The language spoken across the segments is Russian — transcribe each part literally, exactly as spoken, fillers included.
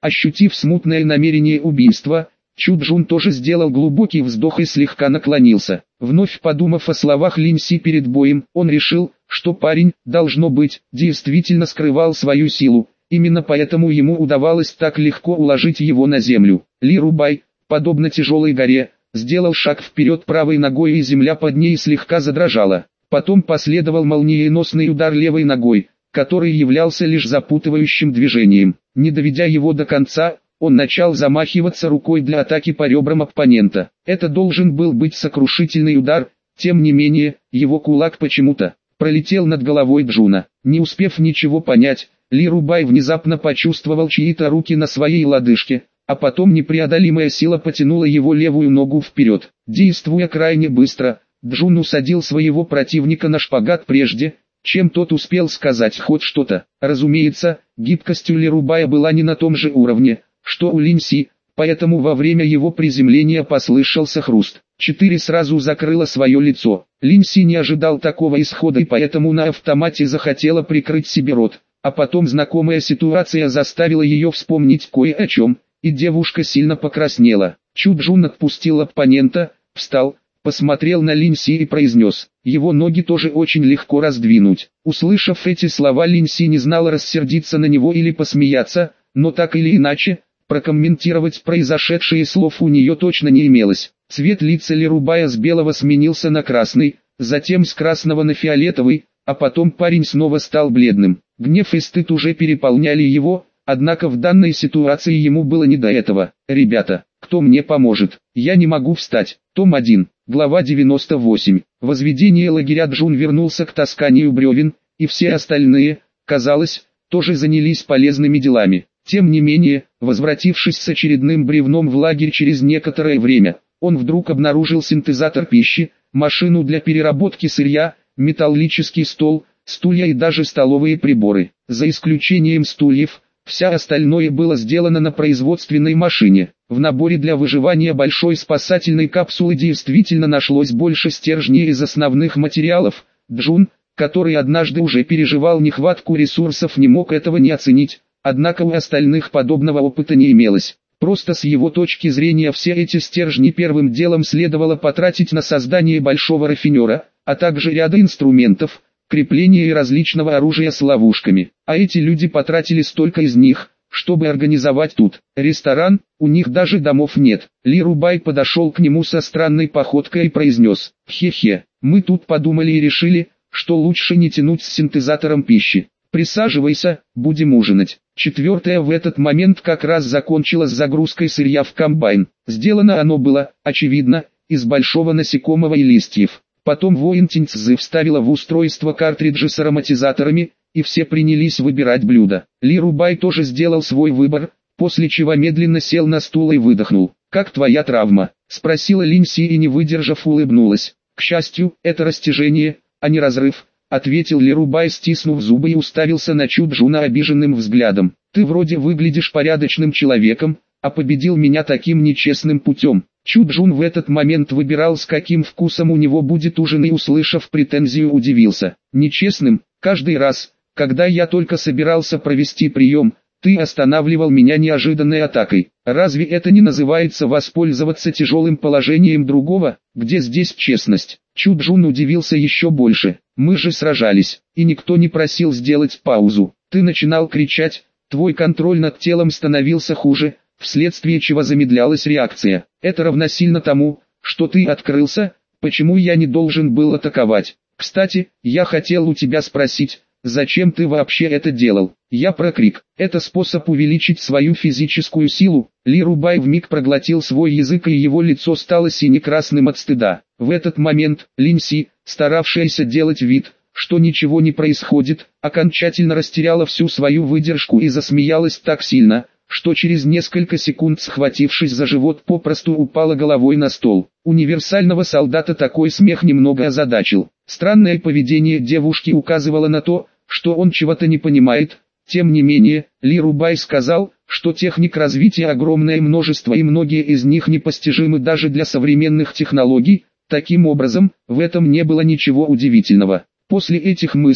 Ощутив смутное намерение убийства, Чу Джун тоже сделал глубокий вздох и слегка наклонился. Вновь подумав о словах Линь Си перед боем, он решил, что парень, должно быть, действительно скрывал свою силу. Именно поэтому ему удавалось так легко уложить его на землю. Ли Рубай, подобно тяжелой горе, сделал шаг вперед правой ногой, и земля под ней слегка задрожала. Потом последовал молниеносный удар левой ногой, который являлся лишь запутывающим движением. Не доведя его до конца, он начал замахиваться рукой для атаки по ребрам оппонента. Это должен был быть сокрушительный удар, тем не менее, его кулак почему-то пролетел над головой Джуна. Не успев ничего понять, Ли Рубай внезапно почувствовал чьи-то руки на своей лодыжке, а потом непреодолимая сила потянула его левую ногу вперед. Действуя крайне быстро, Джун усадил своего противника на шпагат прежде, чем тот успел сказать хоть что-то. Разумеется, гибкость у Ли Рубая была не на том же уровне, что у Линь Си, поэтому во время его приземления послышался хруст. Четыре сразу закрыло свое лицо. Линь Си не ожидал такого исхода и поэтому на автомате захотела прикрыть себе рот, а потом знакомая ситуация заставила ее вспомнить кое о чем, и девушка сильно покраснела. Чу Джун отпустил оппонента, встал, посмотрел на Линь Си и произнес: его ноги тоже очень легко раздвинуть. Услышав эти слова, Линь Си не знала, рассердиться на него или посмеяться, но так или иначе, прокомментировать произошедшее слов у нее точно не имелось. Цвет лица Ли Рубая с белого сменился на красный, затем с красного на фиолетовый, а потом парень снова стал бледным. Гнев и стыд уже переполняли его, однако в данной ситуации ему было не до этого. «Ребята, кто мне поможет? Я не могу встать». Том один, глава девяносто восемь. Возведение лагеря Джун вернулся к тасканию бревен, и все остальные, казалось, тоже занялись полезными делами. Тем не менее, возвратившись с очередным бревном в лагерь через некоторое время, он вдруг обнаружил синтезатор пищи, машину для переработки сырья, металлический стол, стулья и даже столовые приборы. За исключением стульев, вся остальное было сделано на производственной машине. В наборе для выживания большой спасательной капсулы действительно нашлось больше стержней из основных материалов. Джун, который однажды уже переживал нехватку ресурсов, не мог этого не оценить. Однако у остальных подобного опыта не имелось. Просто с его точки зрения все эти стержни первым делом следовало потратить на создание большого рафинера, а также ряда инструментов, крепления и различного оружия с ловушками. А эти люди потратили столько из них, чтобы организовать тут ресторан, у них даже домов нет. Ли Рубай подошел к нему со странной походкой и произнес: «Хе-хе, мы тут подумали и решили, что лучше не тянуть с синтезатором пищи. Присаживайся, будем ужинать». Четвертое в этот момент как раз закончилось загрузкой сырья в комбайн. Сделано оно было, очевидно, из большого насекомого и листьев. Потом воин Тиньцзы вставила в устройство картриджи с ароматизаторами, и все принялись выбирать блюда. Ли Рубай тоже сделал свой выбор, после чего медленно сел на стул и выдохнул. «Как твоя травма?» – спросила Линь Си и, не выдержав, улыбнулась. «К счастью, это растяжение, а не разрыв», — ответил Ли Рубай, стиснув зубы, и уставился на Чу Джуна обиженным взглядом. «Ты вроде выглядишь порядочным человеком, а победил меня таким нечестным путем». Чу Джун в этот момент выбирал, с каким вкусом у него будет ужин, и, услышав претензию, удивился. «Нечестным? Каждый раз, когда я только собирался провести прием, ты останавливал меня неожиданной атакой. Разве это не называется воспользоваться тяжелым положением другого? Где здесь честность?» Чу Джун удивился еще больше. «Мы же сражались, и никто не просил сделать паузу. Ты начинал кричать, твой контроль над телом становился хуже, вследствие чего замедлялась реакция. Это равносильно тому, что ты открылся, почему я не должен был атаковать. Кстати, я хотел у тебя спросить, зачем ты вообще это делал?» Я прокрик. «Это способ увеличить свою физическую силу». Ли Рубай вмиг проглотил свой язык, и его лицо стало сине-красным от стыда. В этот момент Линь Си, старавшаяся делать вид, что ничего не происходит, окончательно растеряла всю свою выдержку и засмеялась так сильно, что через несколько секунд, схватившись за живот, попросту упала головой на стол. Универсального солдата такой смех немного озадачил. Странное поведение девушки указывало на то, что он чего-то не понимает. Тем не менее, Ли Рубай сказал, что техник развития огромное множество, и многие из них непостижимы даже для современных технологий. Таким образом, в этом не было ничего удивительного. После этих мыслей,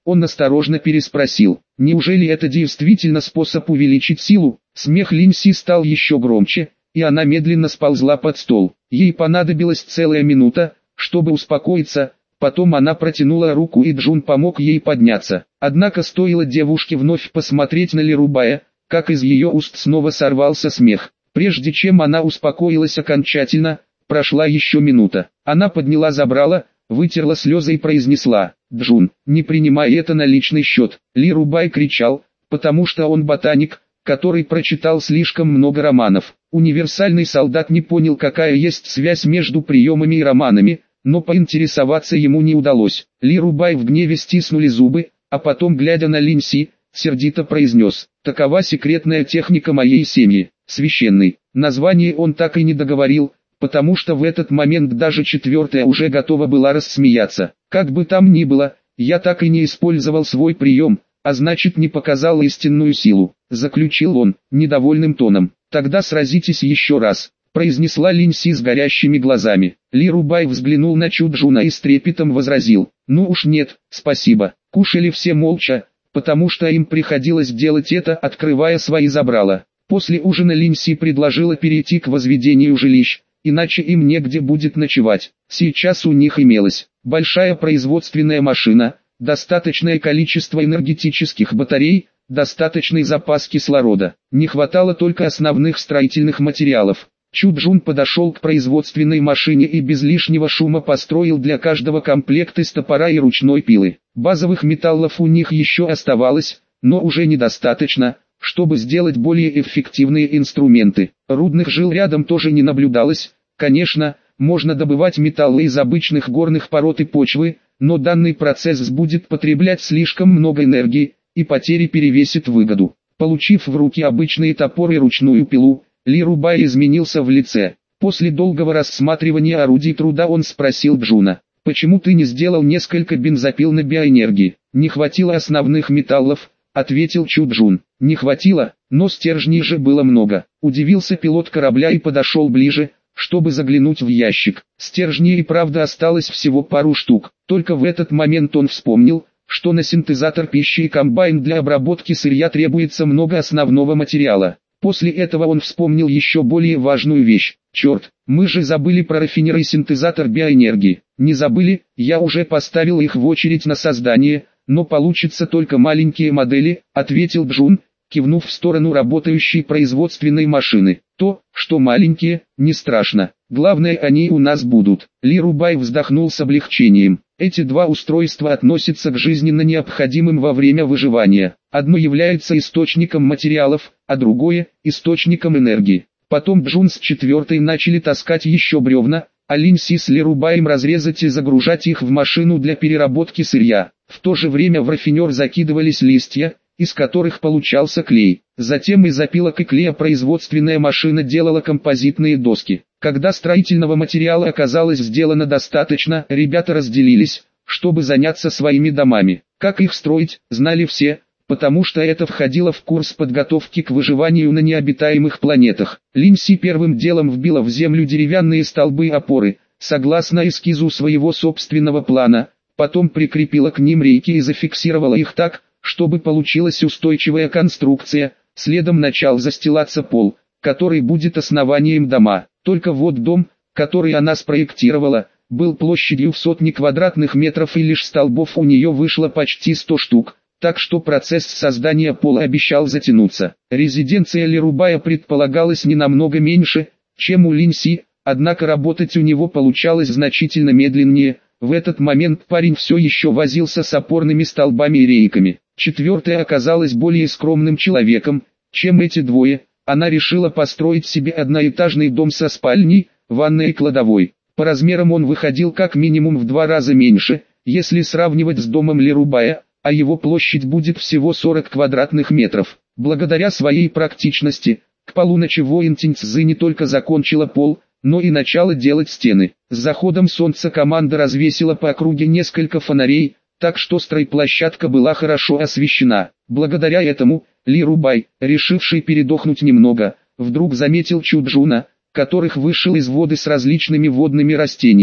Он осторожно переспросил: «Неужели это действительно способ увеличить силу?» Смех Линси стал еще громче, и она медленно сползла под стол. Ей понадобилась целая минута, чтобы успокоиться, потом она протянула руку и Джун помог ей подняться. Однако стоило девушке вновь посмотреть на Лирубая, как из ее уст снова сорвался смех. Прежде чем она успокоилась окончательно, прошла еще минута. Она подняла забрала, вытерла слезы и произнесла: «Джун, не принимай это на личный счет». Лирубай кричал, потому что он ботаник, который прочитал слишком много романов. Универсальный солдат не понял, какая есть связь между приемами и романами, но поинтересоваться ему не удалось. Лирубай в гневе стиснули зубы, а потом, глядя на Линси, сердито произнес: «Такова секретная техника моей семьи, священный». Название он так и не договорил, потому что в этот момент даже четвертая уже готова была рассмеяться. «Как бы там ни было, я так и не использовал свой прием, а значит не показал истинную силу», заключил он, недовольным тоном. «Тогда сразитесь еще раз», произнесла Линси с горящими глазами. Лирубай взглянул на Чуджуна и с трепетом возразил: «Ну уж нет, спасибо». Кушали все молча, потому что им приходилось делать это, открывая свои забрала. После ужина Линси предложила перейти к возведению жилищ, иначе им негде будет ночевать. Сейчас у них имелась большая производственная машина, достаточное количество энергетических батарей, достаточный запас кислорода. Не хватало только основных строительных материалов. Чуджун подошел к производственной машине и без лишнего шума построил для каждого комплект из топора и ручной пилы. Базовых металлов у них еще оставалось, но уже недостаточно, чтобы сделать более эффективные инструменты. Рудных жил рядом тоже не наблюдалось. Конечно, можно добывать металлы из обычных горных пород и почвы, но данный процесс будет потреблять слишком много энергии, и потери перевесят выгоду. Получив в руки обычные топоры и ручную пилу, Лирубай изменился в лице. После долгого рассматривания орудий труда он спросил Джуна: «Почему ты не сделал несколько бензопил на биоэнергии?» «Не хватило основных металлов», ответил Чуджун. «Не хватило, но стержней же было много». Удивился пилот корабля и подошел ближе, чтобы заглянуть в ящик. Стержней и правда осталось всего пару штук. Только в этот момент он вспомнил, что на синтезатор пищи и комбайн для обработки сырья требуется много основного материала. После этого он вспомнил еще более важную вещь. «Черт, мы же забыли про рафинер и синтезатор биоэнергии». «Не забыли, я уже поставил их в очередь на создание, но получится только маленькие модели», ответил Джун, кивнув в сторону работающей производственной машины. «То, что маленькие, не страшно. Главное, они у нас будут». Лирубай вздохнул с облегчением. Эти два устройства относятся к жизненно необходимым во время выживания. Одно является источником материалов, а другое – источником энергии. Потом Джун с четвертой начали таскать еще бревна, а Линси с Лирубаем разрезать и загружать их в машину для переработки сырья. В то же время в рафинер закидывались листья, из которых получался клей. Затем из опилок и клея производственная машина делала композитные доски. Когда строительного материала оказалось сделано достаточно, ребята разделились, чтобы заняться своими домами. Как их строить, знали все, потому что это входило в курс подготовки к выживанию на необитаемых планетах. Линси первым делом вбила в землю деревянные столбы и опоры, согласно эскизу своего собственного плана, потом прикрепила к ним рейки и зафиксировала их так, чтобы получилась устойчивая конструкция. Следом начал застилаться пол, который будет основанием дома. Только вот дом, который она спроектировала, был площадью в сотни квадратных метров и лишь столбов у нее вышло почти сто штук, так что процесс создания пола обещал затянуться. Резиденция Лирубая предполагалась не намного меньше, чем у Линси, однако работать у него получалось значительно медленнее. В этот момент парень все еще возился с опорными столбами и рейками. Четвертая оказалась более скромным человеком, чем эти двое. Она решила построить себе одноэтажный дом со спальней, ванной и кладовой. По размерам он выходил как минимум в два раза меньше, если сравнивать с домом Лирубая, а его площадь будет всего сорок квадратных метров. Благодаря своей практичности, к полуночи Воин-Тиньцзы не только закончила пол, но и начала делать стены. С заходом солнца команда развесила по округе несколько фонарей, так что стройплощадка была хорошо освещена. Благодаря этому, Лирубай, решивший передохнуть немного, вдруг заметил Чуджуна, которых вышел из воды с различными водными растениями.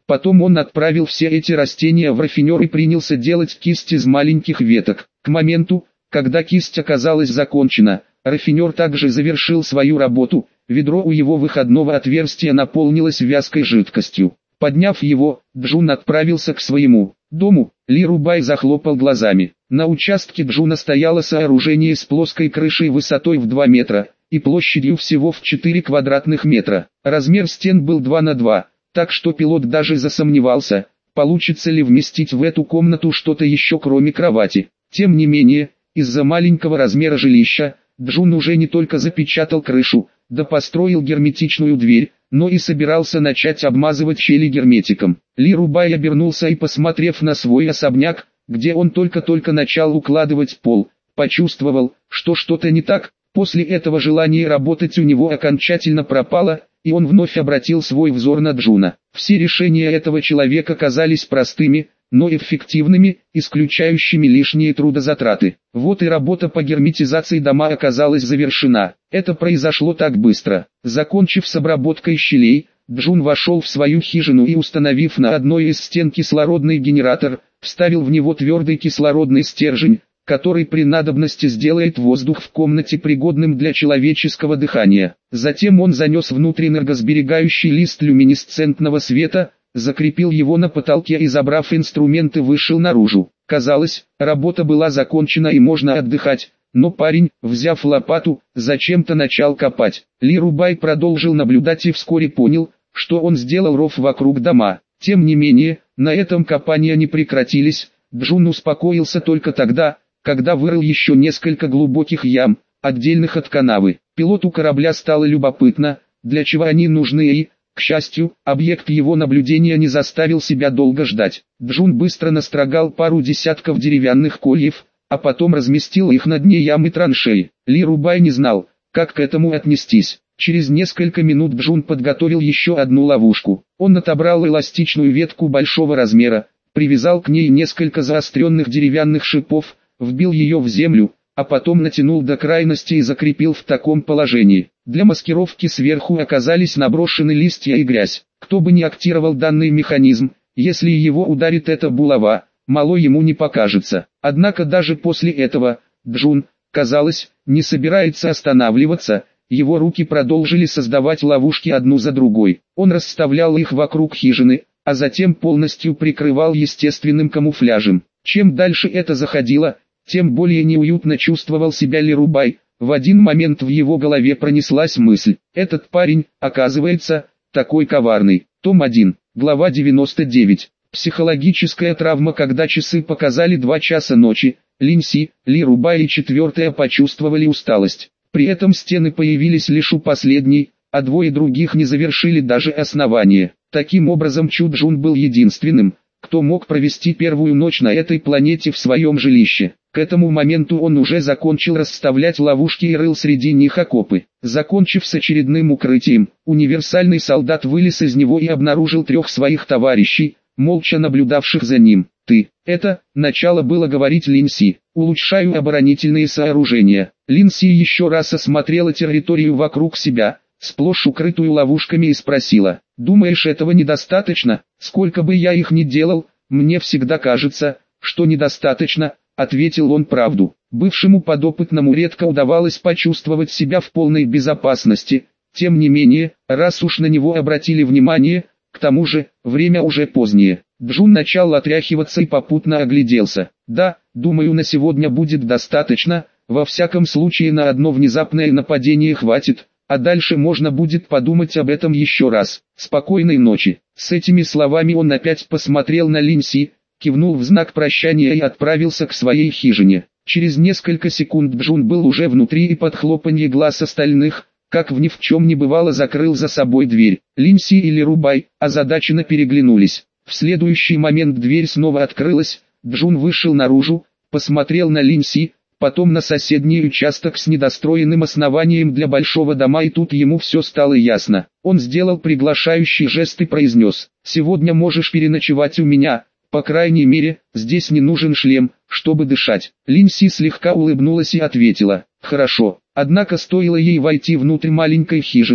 Потом он отправил все эти растения в рафинер и принялся делать кисть из маленьких веток. К моменту, когда кисть оказалась закончена, рафинер также завершил свою работу, ведро у его выходного отверстия наполнилось вязкой жидкостью. Подняв его, Джун отправился к своему дому. Ли Рубай захлопал глазами. На участке Джуна стояло сооружение с плоской крышей высотой в два метра и площадью всего в четыре квадратных метра. Размер стен был два на два, так что пилот даже засомневался, получится ли вместить в эту комнату что-то еще кроме кровати. Тем не менее, из-за маленького размера жилища, Джун уже не только запечатал крышу, да построил герметичную дверь, но и собирался начать обмазывать щели герметиком. Ли Рубай обернулся и, посмотрев на свой особняк, где он только-только начал укладывать пол, почувствовал, что что-то не так. После этого желание работать у него окончательно пропало, и он вновь обратил свой взор на Джуна. Все решения этого человека казались простыми, но эффективными, исключающими лишние трудозатраты. Вот и работа по герметизации дома оказалась завершена. Это произошло так быстро. Закончив с обработкой щелей, Джун вошел в свою хижину и, установив на одной из стен кислородный генератор, вставил в него твердый кислородный стержень, который при надобности сделает воздух в комнате пригодным для человеческого дыхания. Затем он занес внутрь энергосберегающий лист люминесцентного света, закрепил его на потолке и, забрав инструменты, вышел наружу. Казалось, работа была закончена и можно отдыхать, но парень, взяв лопату, зачем-то начал копать. Ли Рубай продолжил наблюдать и вскоре понял, что он сделал ров вокруг дома. Тем не менее, на этом копания не прекратились. Джун успокоился только тогда, когда вырыл еще несколько глубоких ям, отдельных от канавы. Пилоту корабля стало любопытно, для чего они нужны и, к счастью, объект его наблюдения не заставил себя долго ждать. Джун быстро настрогал пару десятков деревянных кольев, а потом разместил их на дне ямы траншеи. Ли Рубай не знал, как к этому отнестись. Через несколько минут Джун подготовил еще одну ловушку. Он отобрал эластичную ветку большого размера, привязал к ней несколько заостренных деревянных шипов, вбил ее в землю, а потом натянул до крайности и закрепил в таком положении. Для маскировки сверху оказались наброшены листья и грязь. Кто бы ни активировал данный механизм, если его ударит эта булава, мало ему не покажется. Однако даже после этого, Джун, казалось, не собирается останавливаться. Его руки продолжили создавать ловушки одну за другой. Он расставлял их вокруг хижины, а затем полностью прикрывал естественным камуфляжем. Чем дальше это заходило, тем более неуютно чувствовал себя Ли Рубай. В один момент в его голове пронеслась мысль: этот парень, оказывается, такой коварный. Том один, глава девяносто девять. Психологическая травма. Когда часы показали два часа ночи, Линси, Ли Рубай и четвертая почувствовали усталость. При этом стены появились лишь у последней, а двое других не завершили даже основание. Таким образом, Чу Джун был единственным, кто мог провести первую ночь на этой планете в своем жилище. К этому моменту он уже закончил расставлять ловушки и рыл среди них окопы. Закончив с очередным укрытием, универсальный солдат вылез из него и обнаружил трех своих товарищей, молча наблюдавших за ним. «Ты, это», начало было говорить Линси, «улучшаю оборонительные сооружения». Линси еще раз осмотрела территорию вокруг себя, сплошь укрытую ловушками, и спросила: «Думаешь, этого недостаточно? Сколько бы я их ни делал, мне всегда кажется, что недостаточно», — ответил он правду. Бывшему подопытному редко удавалось почувствовать себя в полной безопасности. Тем не менее, раз уж на него обратили внимание, к тому же, время уже позднее. Джун начал отряхиваться и попутно огляделся. «Да, думаю, на сегодня будет достаточно, во всяком случае на одно внезапное нападение хватит, а дальше можно будет подумать об этом еще раз. Спокойной ночи». С этими словами он опять посмотрел на Линси, кивнул в знак прощания и отправился к своей хижине. Через несколько секунд Джун был уже внутри и под хлопанье глаз остальных, как в ни в чем не бывало, закрыл за собой дверь. Линси и Ли Рубай озадаченно переглянулись. В следующий момент дверь снова открылась, Джун вышел наружу, посмотрел на Линси, потом на соседний участок с недостроенным основанием для большого дома, и тут ему все стало ясно. Он сделал приглашающий жест и произнес: «Сегодня можешь переночевать у меня, по крайней мере, здесь не нужен шлем, чтобы дышать». Линси слегка улыбнулась и ответила: «Хорошо». Однако стоило ей войти внутрь маленькой хижины,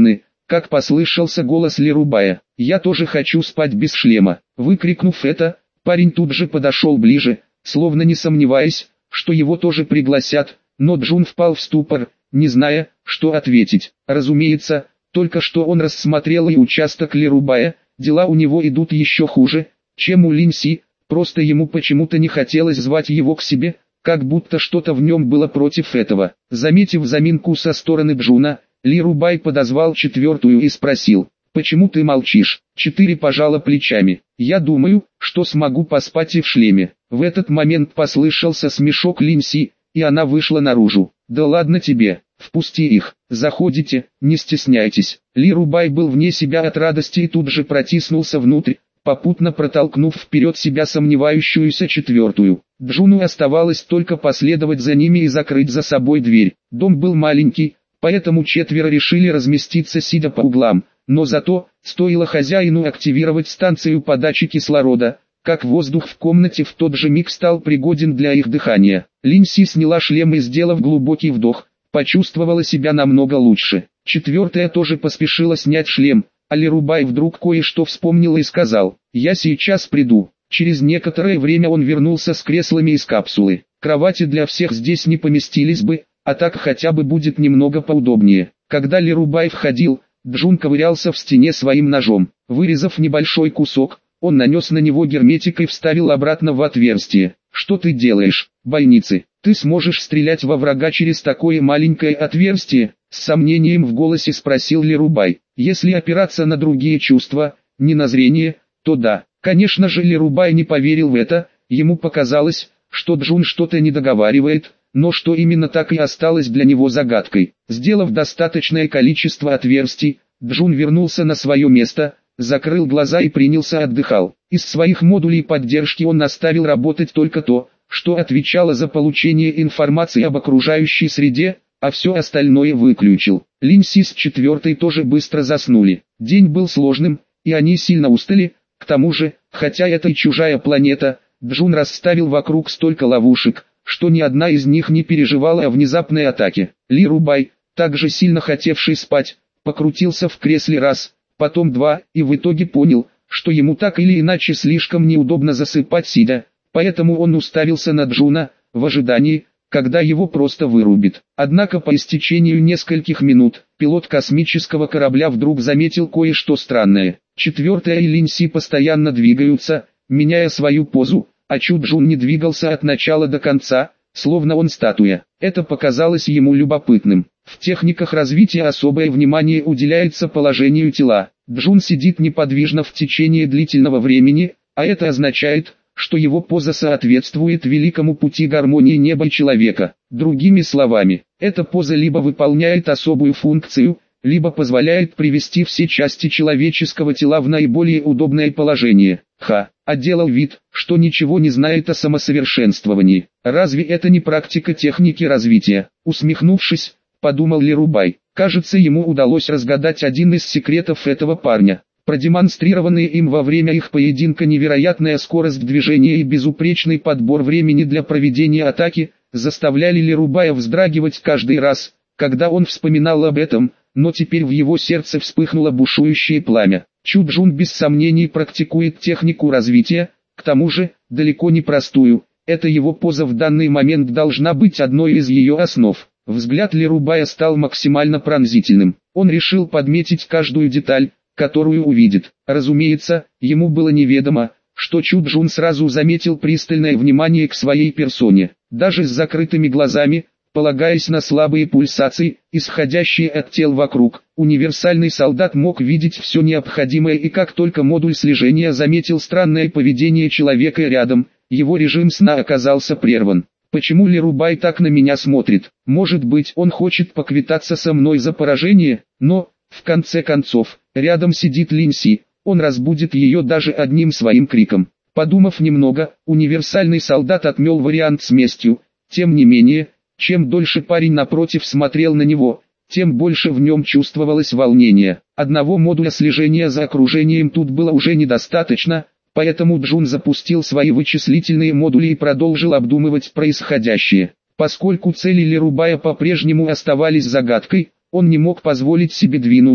как послышался голос Лерубая. «Я тоже хочу спать без шлема». Выкрикнув это, парень тут же подошел ближе, словно не сомневаясь, что его тоже пригласят, но Джун впал в ступор, не зная, что ответить. Разумеется, только что он рассмотрел и участок Лерубая, дела у него идут еще хуже, чем у Линси, просто ему почему-то не хотелось звать его к себе, как будто что-то в нем было против этого. Заметив заминку со стороны Джуна, Лерубай подозвал четвертую и спросил: «Почему ты молчишь?» Четыре пожала плечами. «Я думаю, что смогу поспать и в шлеме». В этот момент послышался смешок Линси, и она вышла наружу. «Да ладно тебе, впусти их, заходите, не стесняйтесь». Лерубай был вне себя от радости и тут же протиснулся внутрь, попутно протолкнув вперед себя сомневающуюся четвертую. Джуну оставалось только последовать за ними и закрыть за собой дверь. Дом был маленький, поэтому четверо решили разместиться сидя по углам, но зато, стоило хозяину активировать станцию подачи кислорода, как воздух в комнате в тот же миг стал пригоден для их дыхания. Линси сняла шлем и, сделав глубокий вдох, почувствовала себя намного лучше. Четвертая тоже поспешила снять шлем, а Лерубай вдруг кое-что вспомнил и сказал: «Я сейчас приду». Через некоторое время он вернулся с креслами из капсулы. Кровати для всех здесь не поместились бы, а так хотя бы будет немного поудобнее. Когда Лерубай входил, Джун ковырялся в стене своим ножом. Вырезав небольшой кусок, он нанес на него герметик и вставил обратно в отверстие. «Что ты делаешь, бойницы? Ты сможешь стрелять во врага через такое маленькое отверстие?» С сомнением в голосе спросил Лерубай. «Если опираться на другие чувства, не на зрение, то да». Конечно же, Лерубай не поверил в это, ему показалось, что Джун что-то не договаривает, но что именно так и осталось для него загадкой. Сделав достаточное количество отверстий, Джун вернулся на свое место, закрыл глаза и принялся отдыхал. Из своих модулей поддержки он оставил работать только то, что отвечало за получение информации об окружающей среде, а все остальное выключил. Линси с четвертой тоже быстро заснули. День был сложным, и они сильно устали. К тому же, хотя это и чужая планета, Джун расставил вокруг столько ловушек, что ни одна из них не переживала о внезапной атаке. Лерубай, также сильно хотевший спать, покрутился в кресле раз, потом два, и в итоге понял, что ему так или иначе слишком неудобно засыпать сидя, поэтому он уставился на Джуна, в ожидании, когда его просто вырубит. Однако по истечению нескольких минут, пилот космического корабля вдруг заметил кое-что странное. Четвертая и Линси постоянно двигаются, меняя свою позу, а Чу Джун не двигался от начала до конца, словно он статуя. Это показалось ему любопытным. В техниках развития особое внимание уделяется положению тела. Джун сидит неподвижно в течение длительного времени, а это означает, что его поза соответствует великому пути гармонии неба и человека. Другими словами, эта поза либо выполняет особую функцию, либо позволяет привести все части человеческого тела в наиболее удобное положение. Ха, а делал вид, что ничего не знает о самосовершенствовании. Разве это не практика техники развития? Усмехнувшись, подумал Лерубай. Кажется, ему удалось разгадать один из секретов этого парня. Продемонстрированные им во время их поединка невероятная скорость движения и безупречный подбор времени для проведения атаки заставляли Лерубая вздрагивать каждый раз, когда он вспоминал об этом, но теперь в его сердце вспыхнуло бушующее пламя. Чу Джун без сомнений практикует технику развития, к тому же, далеко не простую. Эта его поза в данный момент должна быть одной из ее основ. Взгляд Лерубая стал максимально пронзительным. Он решил подметить каждую деталь, которую увидит. Разумеется, ему было неведомо, что Чу Джун сразу заметил пристальное внимание к своей персоне. Даже с закрытыми глазами, полагаясь на слабые пульсации, исходящие от тел вокруг, универсальный солдат мог видеть все необходимое, и как только модуль слежения заметил странное поведение человека рядом, его режим сна оказался прерван. Почему Лерубай так на меня смотрит? Может быть, он хочет поквитаться со мной за поражение? Но, в конце концов, рядом сидит Линси, он разбудит ее даже одним своим криком. Подумав немного, универсальный солдат отмел вариант с местью. Тем не менее, чем дольше парень напротив смотрел на него, тем больше в нем чувствовалось волнение. Одного модуля слежения за окружением тут было уже недостаточно, поэтому Джун запустил свои вычислительные модули и продолжил обдумывать происходящее. Поскольку цели Лерубая по-прежнему оставались загадкой, он не мог позволить себе двинуться,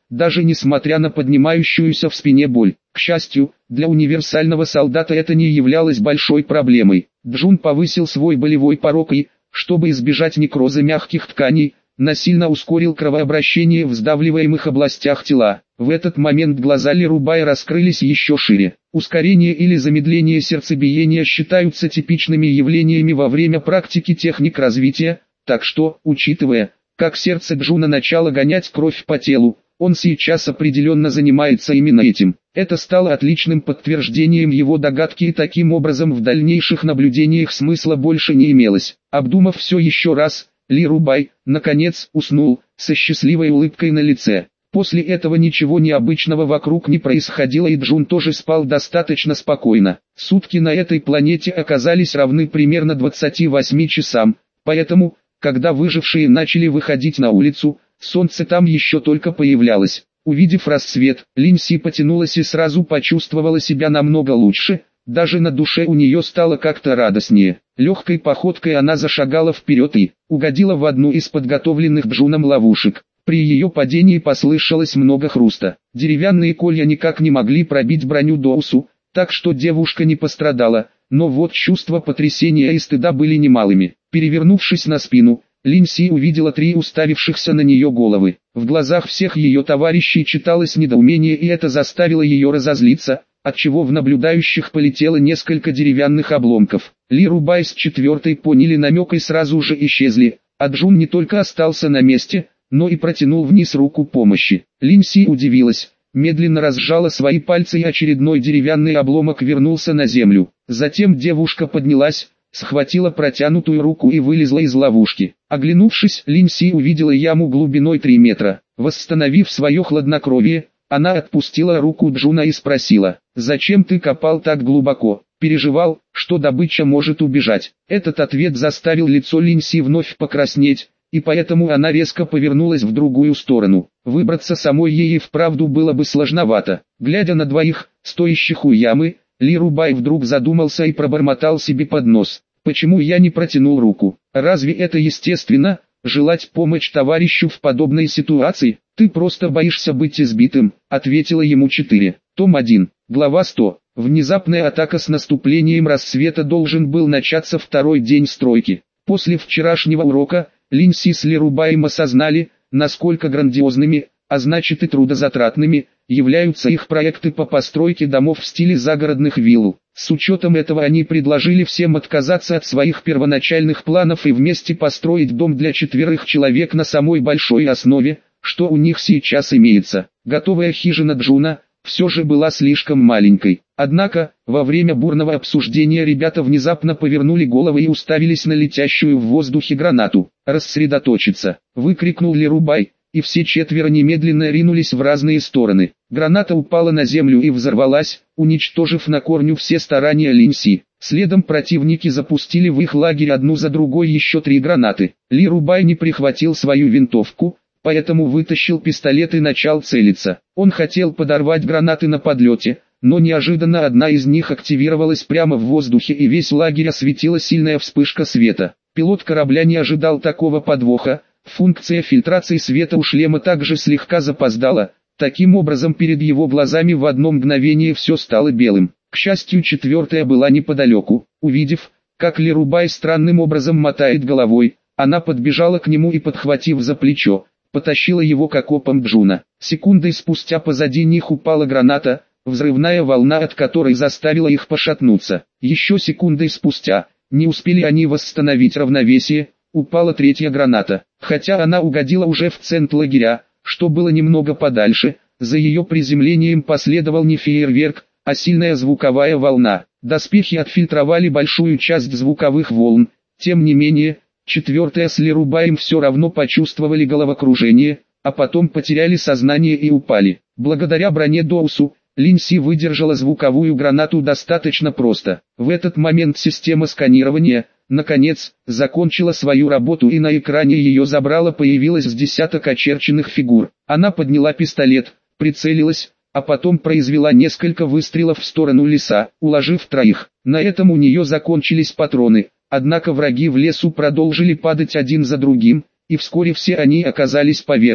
даже несмотря на поднимающуюся в спине боль. К счастью, для универсального солдата это не являлось большой проблемой. Джун повысил свой болевой порог и, чтобы избежать некроза мягких тканей, насильно ускорил кровообращение в сдавливаемых областях тела. В этот момент глаза Ли Рубая раскрылись еще шире. Ускорение или замедление сердцебиения считаются типичными явлениями во время практики техник развития, так что, учитывая, как сердце Джуна начало гонять кровь по телу, он сейчас определенно занимается именно этим. Это стало отличным подтверждением его догадки, и таким образом в дальнейших наблюдениях смысла больше не имелось. Обдумав все еще раз, Ли Рубай, наконец, уснул, со счастливой улыбкой на лице. После этого ничего необычного вокруг не происходило, и Джун тоже спал достаточно спокойно. Сутки на этой планете оказались равны примерно двадцати восьми часам, поэтому, когда выжившие начали выходить на улицу, солнце там еще только появлялось. Увидев рассвет, Линси потянулась и сразу почувствовала себя намного лучше, даже на душе у нее стало как-то радостнее. Легкой походкой она зашагала вперед и угодила в одну из подготовленных Джуном ловушек. При ее падении послышалось много хруста. Деревянные колья никак не могли пробить броню Доусу, так что девушка не пострадала, но вот чувства потрясения и стыда были немалыми. Перевернувшись на спину, Линси увидела три уставившихся на нее головы. В глазах всех ее товарищей читалось недоумение, и это заставило ее разозлиться, отчего в наблюдающих полетело несколько деревянных обломков. Ли Рубай с четвертой поняли намек и сразу же исчезли, а Джун не только остался на месте, но и протянул вниз руку помощи. Линси удивилась, медленно разжала свои пальцы, и очередной деревянный обломок вернулся на землю. Затем девушка поднялась, схватила протянутую руку и вылезла из ловушки. Оглянувшись, Линси увидела яму глубиной три метра. Восстановив свое хладнокровие, она отпустила руку Джуна и спросила: «Зачем ты копал так глубоко? Переживал, что добыча может убежать?» Этот ответ заставил лицо Линси вновь покраснеть, и поэтому она резко повернулась в другую сторону. Выбраться самой ей и вправду было бы сложновато. Глядя на двоих, стоящих у ямы, Ли Рубай вдруг задумался и пробормотал себе под нос: «Почему я не протянул руку? Разве это естественно, желать помощь товарищу в подобной ситуации? Ты просто боишься быть избитым», — ответила ему четыре. Том один, глава сто. Внезапная атака. С наступлением рассвета должен был начаться второй день стройки. После вчерашнего урока, Линси с Ли Рубаем осознали, насколько грандиозными, а значит и трудозатратными, являются их проекты по постройке домов в стиле загородных вилл. С учетом этого они предложили всем отказаться от своих первоначальных планов и вместе построить дом для четверых человек на самой большой основе, что у них сейчас имеется. Готовая хижина Джуна все же была слишком маленькой. Однако, во время бурного обсуждения ребята внезапно повернули головы и уставились на летящую в воздухе гранату. «Рассредоточиться!» — выкрикнул Ли Рубай, и все четверо немедленно ринулись в разные стороны. Граната упала на землю и взорвалась, уничтожив на корню все старания Линси. Следом противники запустили в их лагерь одну за другой еще три гранаты. Ли Рубай не прихватил свою винтовку, поэтому вытащил пистолет и начал целиться. Он хотел подорвать гранаты на подлете, но неожиданно одна из них активировалась прямо в воздухе, и весь лагерь осветила сильная вспышка света. Пилот корабля не ожидал такого подвоха. Функция фильтрации света у шлема также слегка запоздала. Таким образом, перед его глазами в одно мгновение все стало белым. К счастью, четвертая была неподалеку. Увидев, как Ли Рубай странным образом мотает головой, она подбежала к нему и, подхватив за плечо, потащила его к окопам Джуна. Секундой спустя позади них упала граната, взрывная волна от которой заставила их пошатнуться. Еще секундой спустя, не успели они восстановить равновесие, упала третья граната. Хотя она угодила уже в центр лагеря, что было немного подальше, за ее приземлением последовал не фейерверк, а сильная звуковая волна. Доспехи отфильтровали большую часть звуковых волн. Тем не менее, четвертая с Ли Рубаем все равно почувствовали головокружение, а потом потеряли сознание и упали. Благодаря броне Доусу, Линси выдержала звуковую гранату достаточно просто. В этот момент система сканирования, наконец, закончила свою работу, и на экране ее забрала появилось с десяток очерченных фигур. Она подняла пистолет, прицелилась, а потом произвела несколько выстрелов в сторону леса, уложив троих. На этом у нее закончились патроны, однако враги в лесу продолжили падать один за другим, и вскоре все они оказались повержены.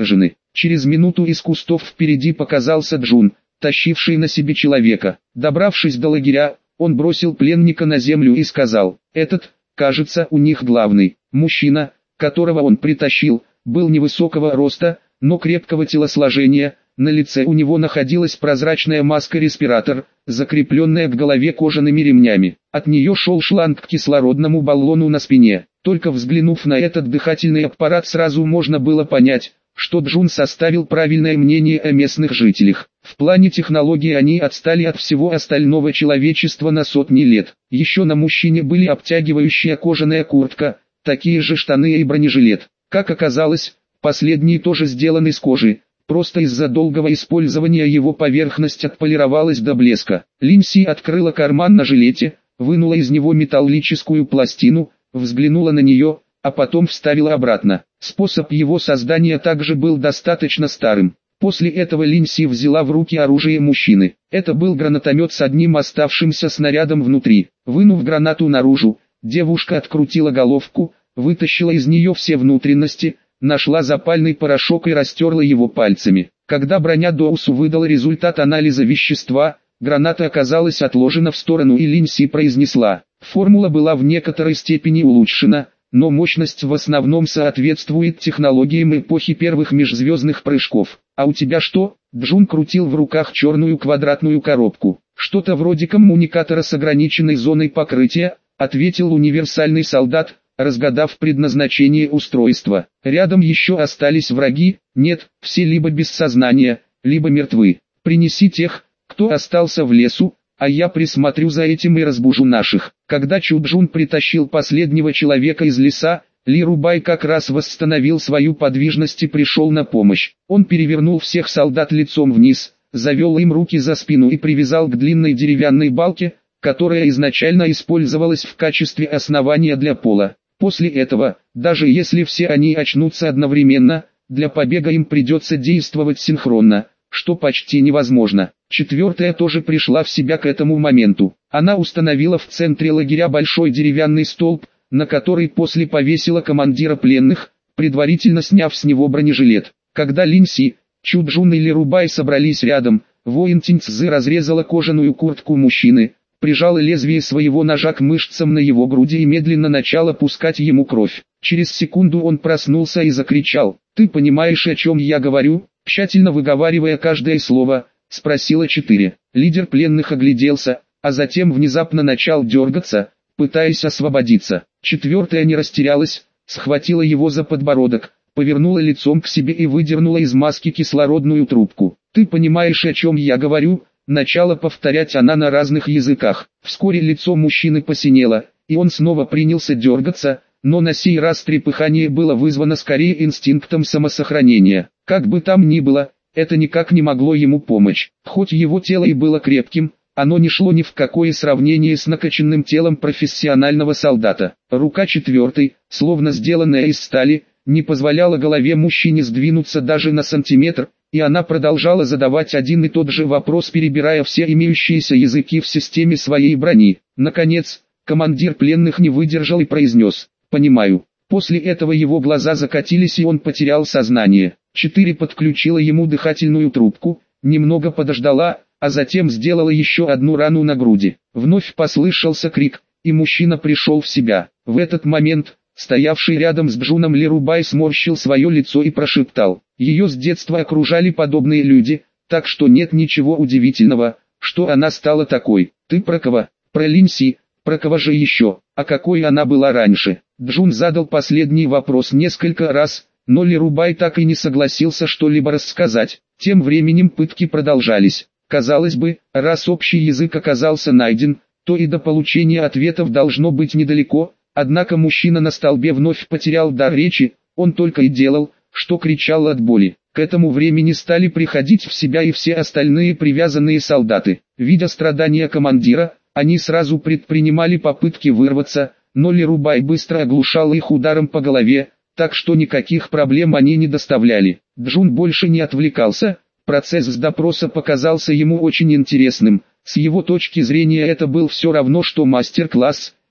Через минуту из кустов впереди показался Джун, тащивший на себе человека. Добравшись до лагеря, он бросил пленника на землю и сказал: «Этот, кажется, у них главный». Мужчина, которого он притащил, был невысокого роста, но крепкого телосложения. На лице у него находилась прозрачная маска-респиратор, закрепленная к голове кожаными ремнями. От нее шел шланг к кислородному баллону на спине. Только взглянув на этот дыхательный аппарат, сразу можно было понять, что Джун составил правильное мнение о местных жителях. В плане технологий они отстали от всего остального человечества на сотни лет. Еще на мужчине были обтягивающая кожаная куртка, такие же штаны и бронежилет. Как оказалось, последний тоже сделан из кожи. Просто из-за долгого использования его поверхность отполировалась до блеска. Линси открыла карман на жилете, вынула из него металлическую пластину, взглянула на нее, а потом вставила обратно. Способ его создания также был достаточно старым. После этого Линси взяла в руки оружие мужчины. Это был гранатомет с одним оставшимся снарядом внутри. Вынув гранату наружу, девушка открутила головку, вытащила из нее все внутренности, нашла запальный порошок и растерла его пальцами. Когда броня Доусу выдала результат анализа вещества, граната оказалась отложена в сторону и Линси произнесла: «Формула была в некоторой степени улучшена, но мощность в основном соответствует технологиям эпохи первых межзвездных прыжков. А у тебя что?» Джун крутил в руках черную квадратную коробку. «Что-то вроде коммуникатора с ограниченной зоной покрытия», ответил универсальный солдат, разгадав предназначение устройства. «Рядом еще остались враги? Нет, все либо без сознания, либо мертвы. Принеси тех, кто остался в лесу, а я присмотрю за этим и разбужу наших». Когда Чуджун притащил последнего человека из леса, Ли Рубай как раз восстановил свою подвижность и пришел на помощь. Он перевернул всех солдат лицом вниз, завел им руки за спину и привязал к длинной деревянной балке, которая изначально использовалась в качестве основания для пола. После этого, даже если все они очнутся одновременно, для побега им придется действовать синхронно, что почти невозможно. Четвертая тоже пришла в себя к этому моменту. Она установила в центре лагеря большой деревянный столб, на который после повесила командира пленных, предварительно сняв с него бронежилет. Когда Линси, Чуджун и Ли Рубай собрались рядом, воин Тиньцзы разрезала кожаную куртку мужчины, прижала лезвие своего ножа к мышцам на его груди и медленно начала пускать ему кровь. Через секунду он проснулся и закричал: «Ты понимаешь, о чем я говорю?» Тщательно выговаривая каждое слово, спросила четыре. Лидер пленных огляделся, а затем внезапно начал дергаться, пытаясь освободиться. Четвертая не растерялась, схватила его за подбородок, повернула лицом к себе и выдернула из маски кислородную трубку. «Ты понимаешь, о чем я говорю?» Начала повторять она на разных языках. Вскоре лицо мужчины посинело, и он снова принялся дергаться, но на сей раз трепыхание было вызвано скорее инстинктом самосохранения. Как бы там ни было, это никак не могло ему помочь. Хоть его тело и было крепким, оно не шло ни в какое сравнение с накачанным телом профессионального солдата. Рука четвертой, словно сделанная из стали, не позволяла голове мужчине сдвинуться даже на сантиметр, и она продолжала задавать один и тот же вопрос, перебирая все имеющиеся языки в системе своей брони. Наконец, командир пленных не выдержал и произнес: «Понимаю». После этого его глаза закатились и он потерял сознание. Четыре подключила ему дыхательную трубку, немного подождала, а затем сделала еще одну рану на груди. Вновь послышался крик, и мужчина пришел в себя. В этот момент, стоявший рядом с Джуном Ли Рубай сморщил свое лицо и прошептал: «Ее с детства окружали подобные люди, так что нет ничего удивительного, что она стала такой». «Ты про кого?» «Про Линси, про кого же еще, а какой она была раньше?» Джун задал последний вопрос несколько раз, но Ли Рубай так и не согласился что-либо рассказать. Тем временем пытки продолжались. Казалось бы, раз общий язык оказался найден, то и до получения ответов должно быть недалеко, однако мужчина на столбе вновь потерял дар речи, он только и делал, что кричал от боли. К этому времени стали приходить в себя и все остальные привязанные солдаты. Видя страдания командира, они сразу предпринимали попытки вырваться, но Ли Рубай быстро оглушал их ударом по голове, так что никаких проблем они не доставляли. Джун больше не отвлекался, процесс с допроса показался ему очень интересным, с его точки зрения это был все равно что мастер-класс,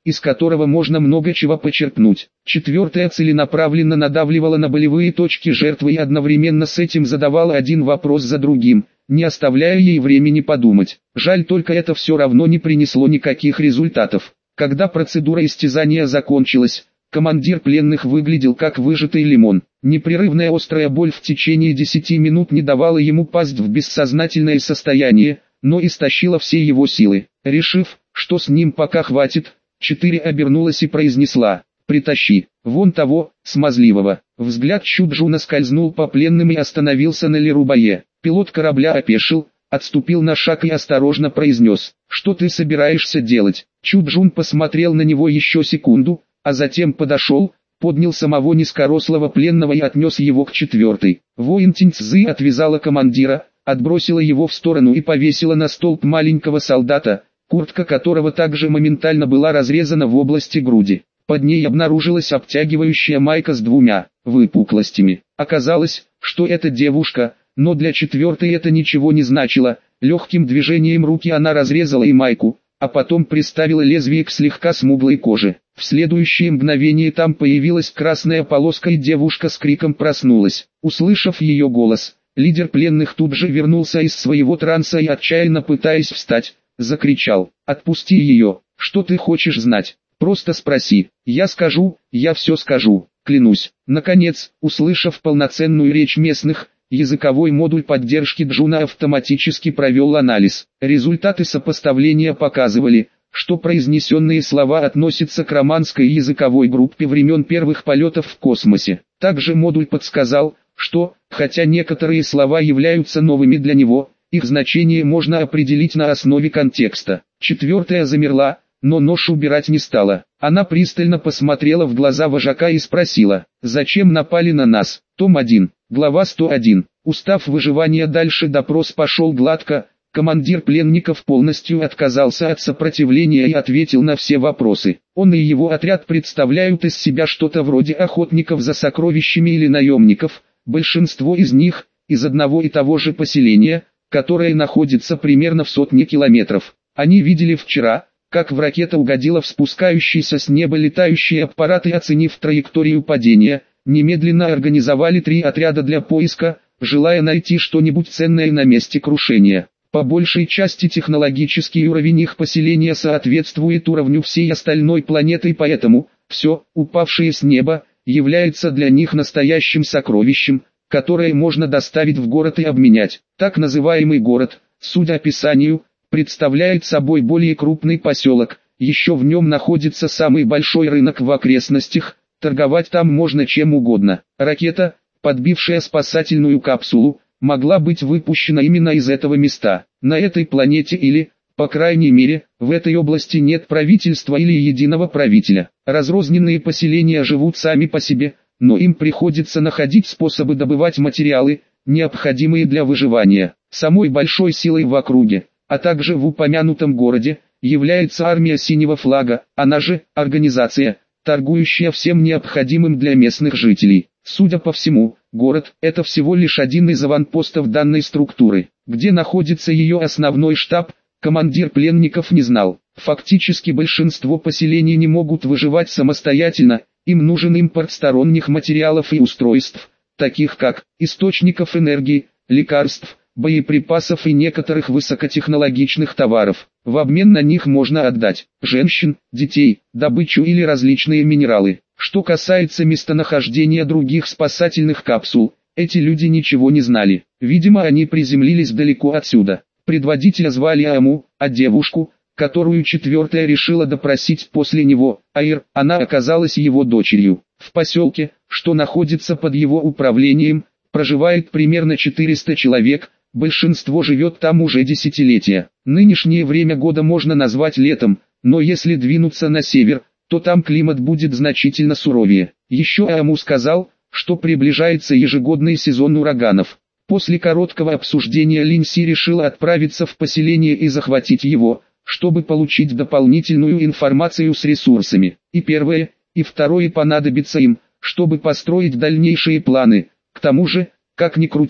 из которого можно много чего почерпнуть. Четвертая целенаправленно надавливала на болевые точки жертвы и одновременно с этим задавала один вопрос за другим, не оставляя ей времени подумать. Жаль, только это все равно не принесло никаких результатов. Когда процедура истязания закончилась, командир пленных выглядел как выжатый лимон. Непрерывная острая боль в течение десяти минут не давала ему пасть в бессознательное состояние, но истощила все его силы. Решив, что с ним пока хватит, Четыре обернулась и произнесла: «Притащи, вон того, смазливого». Взгляд Чуджуна скользнул по пленным и остановился на Лерубае. Пилот корабля опешил, отступил на шаг и осторожно произнес: «Что ты собираешься делать?» Чуджун посмотрел на него еще секунду, а затем подошел, поднял самого низкорослого пленного и отнес его к четвертой. Воин Тиньцзы отвязала командира, отбросила его в сторону и повесила на столб маленького солдата, куртка которого также моментально была разрезана в области груди. Под ней обнаружилась обтягивающая майка с двумя выпуклостями. Оказалось, что это девушка, но для четвертой это ничего не значило. Легким движением руки она разрезала и майку, а потом приставила лезвие к слегка смуглой коже. В следующее мгновение там появилась красная полоска и девушка с криком проснулась. Услышав ее голос, лидер пленных тут же вернулся из своего транса и, отчаянно пытаясь встать, закричал: «Отпусти ее! Что ты хочешь знать? Просто спроси, я скажу, я все скажу, клянусь». Наконец, услышав полноценную речь местных, языковой модуль поддержки Джуна автоматически провел анализ. Результаты сопоставления показывали, что произнесенные слова относятся к романской языковой группе времен первых полетов в космосе. Также модуль подсказал, что, хотя некоторые слова являются новыми для него, их значение можно определить на основе контекста. Четвертая замерла, но нож убирать не стала. Она пристально посмотрела в глаза вожака и спросила: «Зачем напали на нас?» Том один, глава сто один. Устав выживания, дальше допрос пошел гладко. Командир пленников полностью отказался от сопротивления и ответил на все вопросы. Он и его отряд представляют из себя что-то вроде охотников за сокровищами или наемников. Большинство из них из одного и того же поселения, которое находится примерно в сотне километров. Они видели вчера, как в ракета угодила в спускающийся с неба летающий аппарат и, оценив траекторию падения, немедленно организовали три отряда для поиска, желая найти что-нибудь ценное на месте крушения. По большей части технологический уровень их поселения соответствует уровню всей остальной планеты, и поэтому все, упавшее с неба, является для них настоящим сокровищем, которое можно доставить в город и обменять. Так называемый город, судя описанию, представляет собой более крупный поселок, еще в нем находится самый большой рынок в окрестностях, торговать там можно чем угодно. Ракета, подбившая спасательную капсулу, могла быть выпущена именно из этого места. На этой планете или, по крайней мере, в этой области нет правительства или единого правителя. Разрозненные поселения живут сами по себе, но им приходится находить способы добывать материалы, необходимые для выживания. Самой большой силой в округе, а также в упомянутом городе, является армия синего флага, она же организация, торгующая всем необходимым для местных жителей. Судя по всему, город – это всего лишь один из аванпостов данной структуры. Где находится ее основной штаб, командир пленников не знал. Фактически большинство поселений не могут выживать самостоятельно, им нужен импорт сторонних материалов и устройств, таких как источников энергии, лекарств, боеприпасов и некоторых высокотехнологичных товаров. В обмен на них можно отдать женщин, детей, добычу или различные минералы. Что касается местонахождения других спасательных капсул, эти люди ничего не знали. Видимо, они приземлились далеко отсюда. Предводителя звали Аму, а девушку, которую четвертая решила допросить после него, Аир, она оказалась его дочерью. В поселке, что находится под его управлением, проживает примерно четыреста человек, большинство живет там уже десятилетия. Нынешнее время года можно назвать летом, но если двинуться на север, то там климат будет значительно суровее. Еще Аму сказал, что приближается ежегодный сезон ураганов. После короткого обсуждения Линси решила отправиться в поселение и захватить его, чтобы получить дополнительную информацию с ресурсами. И первое, и второе понадобится им, чтобы построить дальнейшие планы. К тому же, как ни крути,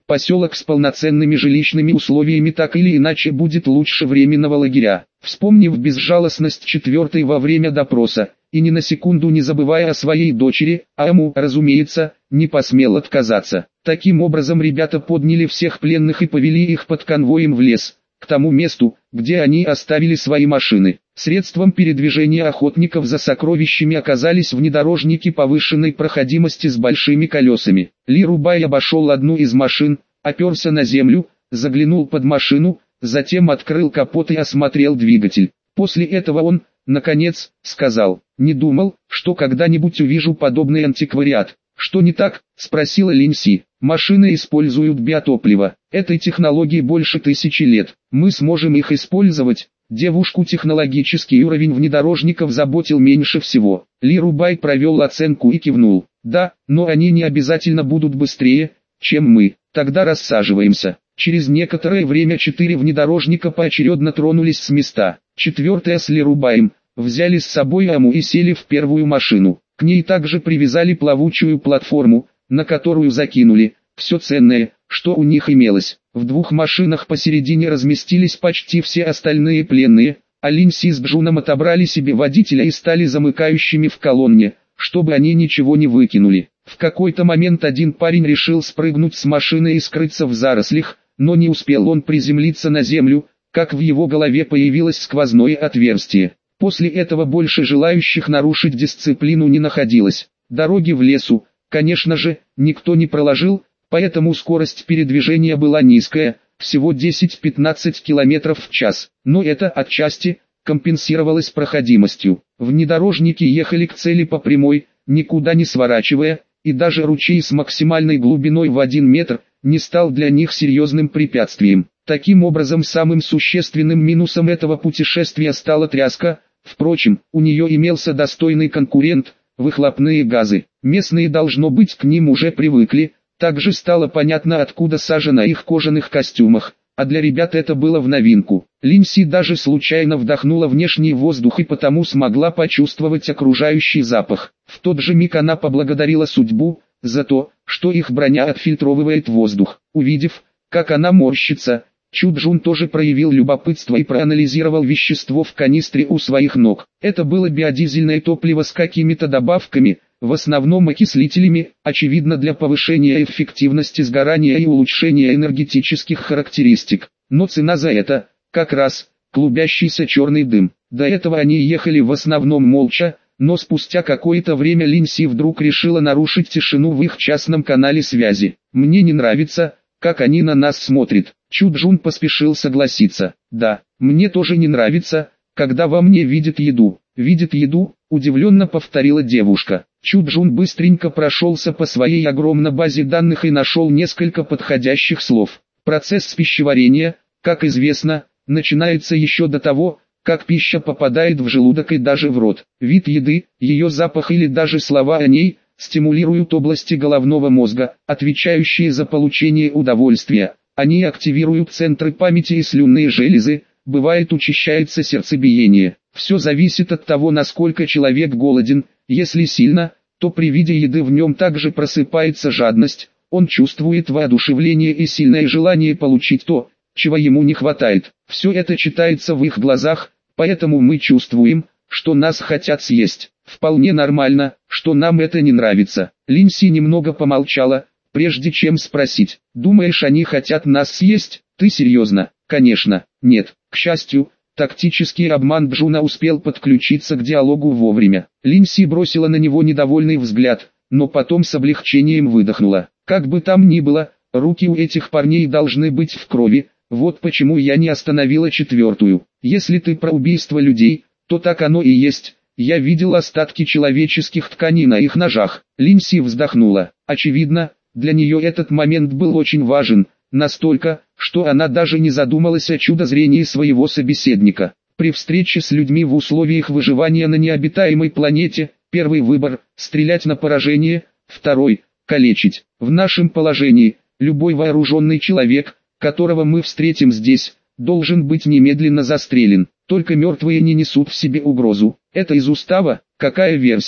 Поселок с полноценными жилищными условиями так или иначе будет лучше временного лагеря. Вспомнив безжалостность четвертой во время допроса, и ни на секунду не забывая о своей дочери, а ему, разумеется, не посмел отказаться. Таким образом ребята подняли всех пленных и повели их под конвоем в лес, к тому месту, где они оставили свои машины. Средством передвижения охотников за сокровищами оказались внедорожники повышенной проходимости с большими колесами. Ли Рубай обошел одну из машин, оперся на землю, заглянул под машину, затем открыл капот и осмотрел двигатель. После этого он, наконец, сказал: «Не думал, что когда-нибудь увижу подобный антиквариат». «Что не так?» – спросила Линси. «Машины используют биотопливо. Этой технологии больше тысячи лет. Мы сможем их использовать». Девушку технологический уровень внедорожников заботил меньше всего. Ли Рубай провел оценку и кивнул. «Да, но они не обязательно будут быстрее, чем мы. Тогда рассаживаемся». Через некоторое время четыре внедорожника поочередно тронулись с места. Четвертая с Ли Рубаем взяли с собой Аму и сели в первую машину. К ней также привязали плавучую платформу, на которую закинули все ценное, что у них имелось. В двух машинах посередине разместились почти все остальные пленные, а Линси с Джуном отобрали себе водителя и стали замыкающими в колонне, чтобы они ничего не выкинули. В какой-то момент один парень решил спрыгнуть с машины и скрыться в зарослях, но не успел он приземлиться на землю, как в его голове появилось сквозное отверстие. После этого больше желающих нарушить дисциплину не находилось. Дороги в лесу, конечно же, никто не проложил, поэтому скорость передвижения была низкая, всего десять-пятнадцать километров в час, но это отчасти компенсировалось проходимостью. Внедорожники ехали к цели по прямой, никуда не сворачивая, и даже ручей с максимальной глубиной в один метр не стал для них серьезным препятствием. Таким образом, самым существенным минусом этого путешествия стала тряска. Впрочем, у нее имелся достойный конкурент – выхлопные газы. Местные, должно быть, к ним уже привыкли. Также стало понятно, откуда сажа на их кожаных костюмах, а для ребят это было в новинку. Линси даже случайно вдохнула внешний воздух и потому смогла почувствовать окружающий запах. В тот же миг она поблагодарила судьбу за то, что их броня отфильтровывает воздух. Увидев, как она морщится, Чу Джун тоже проявил любопытство и проанализировал вещество в канистре у своих ног. Это было биодизельное топливо с какими-то добавками, в основном окислителями, очевидно для повышения эффективности сгорания и улучшения энергетических характеристик. Но цена за это, как раз, клубящийся черный дым. До этого они ехали в основном молча, но спустя какое-то время Линси вдруг решила нарушить тишину в их частном канале связи. «Мне не нравится, как они на нас смотрят». Чу Джун поспешил согласиться. «Да, мне тоже не нравится, когда во мне видят еду». «Видит еду?» – удивленно повторила девушка. Чу Джун быстренько прошелся по своей огромной базе данных и нашел несколько подходящих слов. Процесс пищеварения, как известно, начинается еще до того, как пища попадает в желудок и даже в рот. Вид еды, ее запах или даже слова о ней стимулируют области головного мозга, отвечающие за получение удовольствия. Они активируют центры памяти и слюнные железы, бывает учащается сердцебиение. Все зависит от того, насколько человек голоден. Если сильно, то при виде еды в нем также просыпается жадность, он чувствует воодушевление и сильное желание получить то, чего ему не хватает. Все это читается в их глазах, поэтому мы чувствуем, что нас хотят съесть. Вполне нормально, что нам это не нравится. Линси немного помолчала, прежде чем спросить: «Думаешь, они хотят нас съесть? Ты серьезно?» «Конечно, нет». К счастью, тактический обман Джуна успел подключиться к диалогу вовремя. Линси бросила на него недовольный взгляд, но потом с облегчением выдохнула. «Как бы там ни было, руки у этих парней должны быть в крови, вот почему я не остановила четвертую. Если ты про убийство людей, то так оно и есть. Я видел остатки человеческих тканей на их ножах». Линси вздохнула. Очевидно, для нее этот момент был очень важен, настолько, что она даже не задумалась о чудо-зрении своего собеседника. При встрече с людьми в условиях выживания на необитаемой планете, первый выбор – стрелять на поражение, второй – калечить. В нашем положении, любой вооруженный человек, которого мы встретим здесь, должен быть немедленно застрелен. Только мертвые не несут в себе угрозу. Это из устава? Какая версия?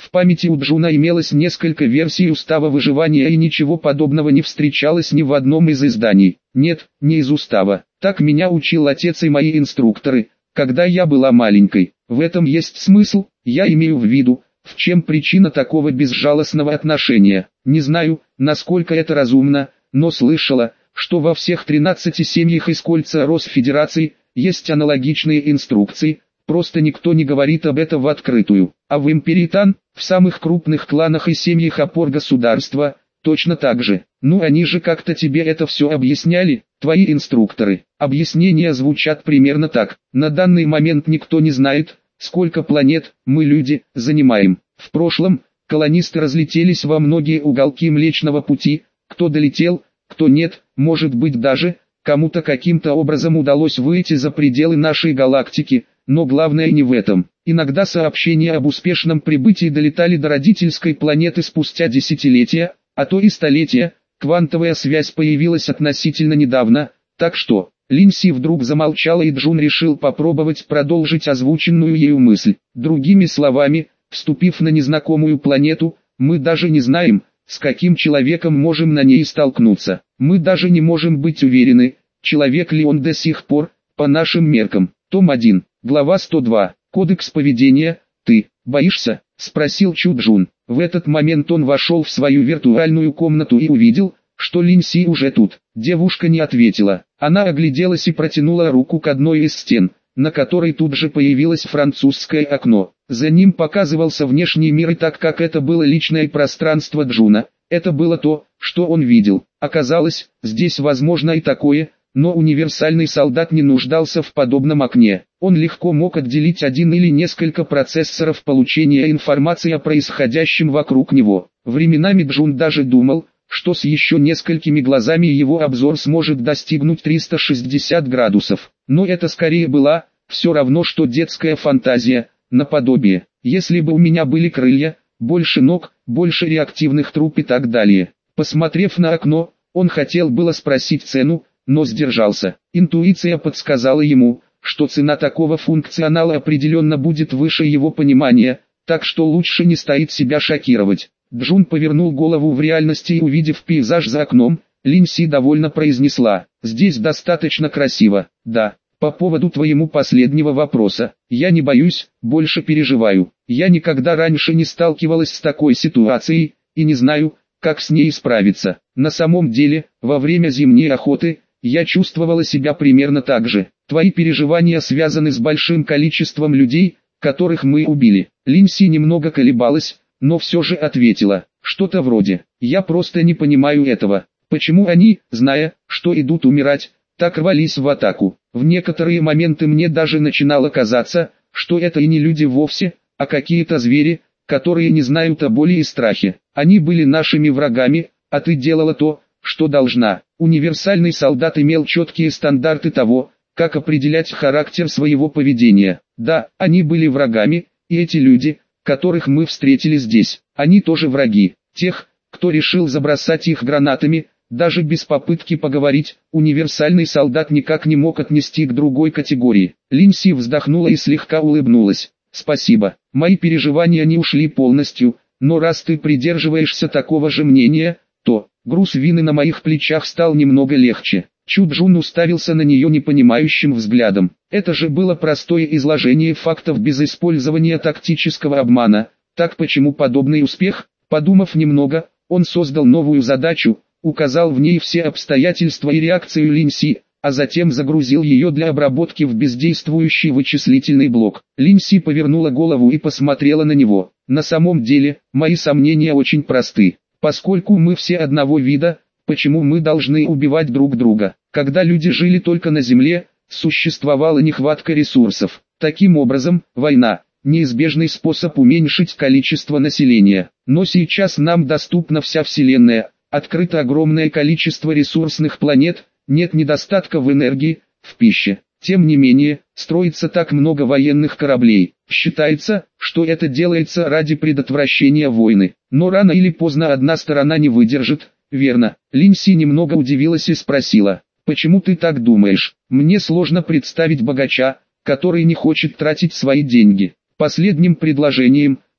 В памяти у Джуна имелось несколько версий устава выживания, и ничего подобного не встречалось ни в одном из изданий. Нет, не из устава. Так меня учил отец и мои инструкторы, когда я была маленькой. В этом есть смысл, я имею в виду, в чем причина такого безжалостного отношения. Не знаю, насколько это разумно, но слышала, что во всех тринадцати семьях из кольца Росфедерации есть аналогичные инструкции, просто никто не говорит об этом в открытую. А в Империи Тан, в самых крупных кланах и семьях опор государства, точно так же. Ну они же как-то тебе это все объясняли, твои инструкторы. Объяснения звучат примерно так. На данный момент никто не знает, сколько планет мы, люди, занимаем. В прошлом, колонисты разлетелись во многие уголки Млечного Пути, кто долетел, кто нет, может быть даже, кому-то каким-то образом удалось выйти за пределы нашей галактики, но главное не в этом. Иногда сообщения об успешном прибытии долетали до родительской планеты спустя десятилетия, а то и столетия. Квантовая связь появилась относительно недавно, так что... Линси вдруг замолчала, и Джун решил попробовать продолжить озвученную ею мысль. Другими словами, вступив на незнакомую планету, мы даже не знаем, с каким человеком можем на ней столкнуться. Мы даже не можем быть уверены, человек ли он до сих пор, по нашим меркам. Том один, глава сто два. Кодекс поведения. Ты боишься? Спросил Чу Джун. В этот момент он вошел в свою виртуальную комнату и увидел, что Линси уже тут. Девушка не ответила. Она огляделась и протянула руку к одной из стен, на которой тут же появилось французское окно. За ним показывался внешний мир, и так как это было личное пространство Джуна, это было то, что он видел. Оказалось, здесь возможно и такое, но универсальный солдат не нуждался в подобном окне. Он легко мог отделить один или несколько процессоров получения информации о происходящем вокруг него. Временами Джун даже думал, что с еще несколькими глазами его обзор сможет достигнуть триста шестьдесят градусов. Но это скорее была, все равно что детская фантазия, наподобие. Если бы у меня были крылья, больше ног, больше реактивных труб и так далее. Посмотрев на окно, он хотел было спросить цену, но сдержался. Интуиция подсказала ему, что цена такого функционала определенно будет выше его понимания, так что лучше не стоит себя шокировать. Джун повернул голову в реальности и, увидев пейзаж за окном, Линси довольно произнесла: «Здесь достаточно красиво». «Да, по поводу твоему последнего вопроса, я не боюсь, больше переживаю. Я никогда раньше не сталкивалась с такой ситуацией, и не знаю, как с ней справиться. На самом деле, во время зимней охоты, я чувствовала себя примерно так же. Твои переживания связаны с большим количеством людей, которых мы убили». Линси немного колебалась, но все же ответила, что-то вроде: «Я просто не понимаю этого. Почему они, зная, что идут умирать, так рвались в атаку? В некоторые моменты мне даже начинало казаться, что это и не люди вовсе, а какие-то звери, которые не знают о боли и страхе. Они были нашими врагами, а ты делала то, что должна». Универсальный солдат имел четкие стандарты того, как определять характер своего поведения. Да, они были врагами, и эти люди, которых мы встретили здесь, они тоже враги. Тех, кто решил забросать их гранатами, даже без попытки поговорить, универсальный солдат никак не мог отнести к другой категории. Линси вздохнула и слегка улыбнулась. «Спасибо, мои переживания не ушли полностью, но раз ты придерживаешься такого же мнения, то...» Груз вины на моих плечах стал немного легче. Чу Джун уставился на нее непонимающим взглядом. Это же было простое изложение фактов без использования тактического обмана. Так почему подобный успех? Подумав немного, он создал новую задачу, указал в ней все обстоятельства и реакцию Линси, а затем загрузил ее для обработки в бездействующий вычислительный блок. Линси повернула голову и посмотрела на него. «На самом деле, мои сомнения очень просты. Поскольку мы все одного вида, почему мы должны убивать друг друга? Когда люди жили только на Земле, существовала нехватка ресурсов. Таким образом, война – неизбежный способ уменьшить количество населения. Но сейчас нам доступна вся Вселенная, открыто огромное количество ресурсных планет, нет недостатка в энергии, в пище. Тем не менее, строится так много военных кораблей. Считается, что это делается ради предотвращения войны. Но рано или поздно одна сторона не выдержит, верно?» Линси немного удивилась и спросила: «Почему ты так думаешь? Мне сложно представить богача, который не хочет тратить свои деньги». Последним предложением,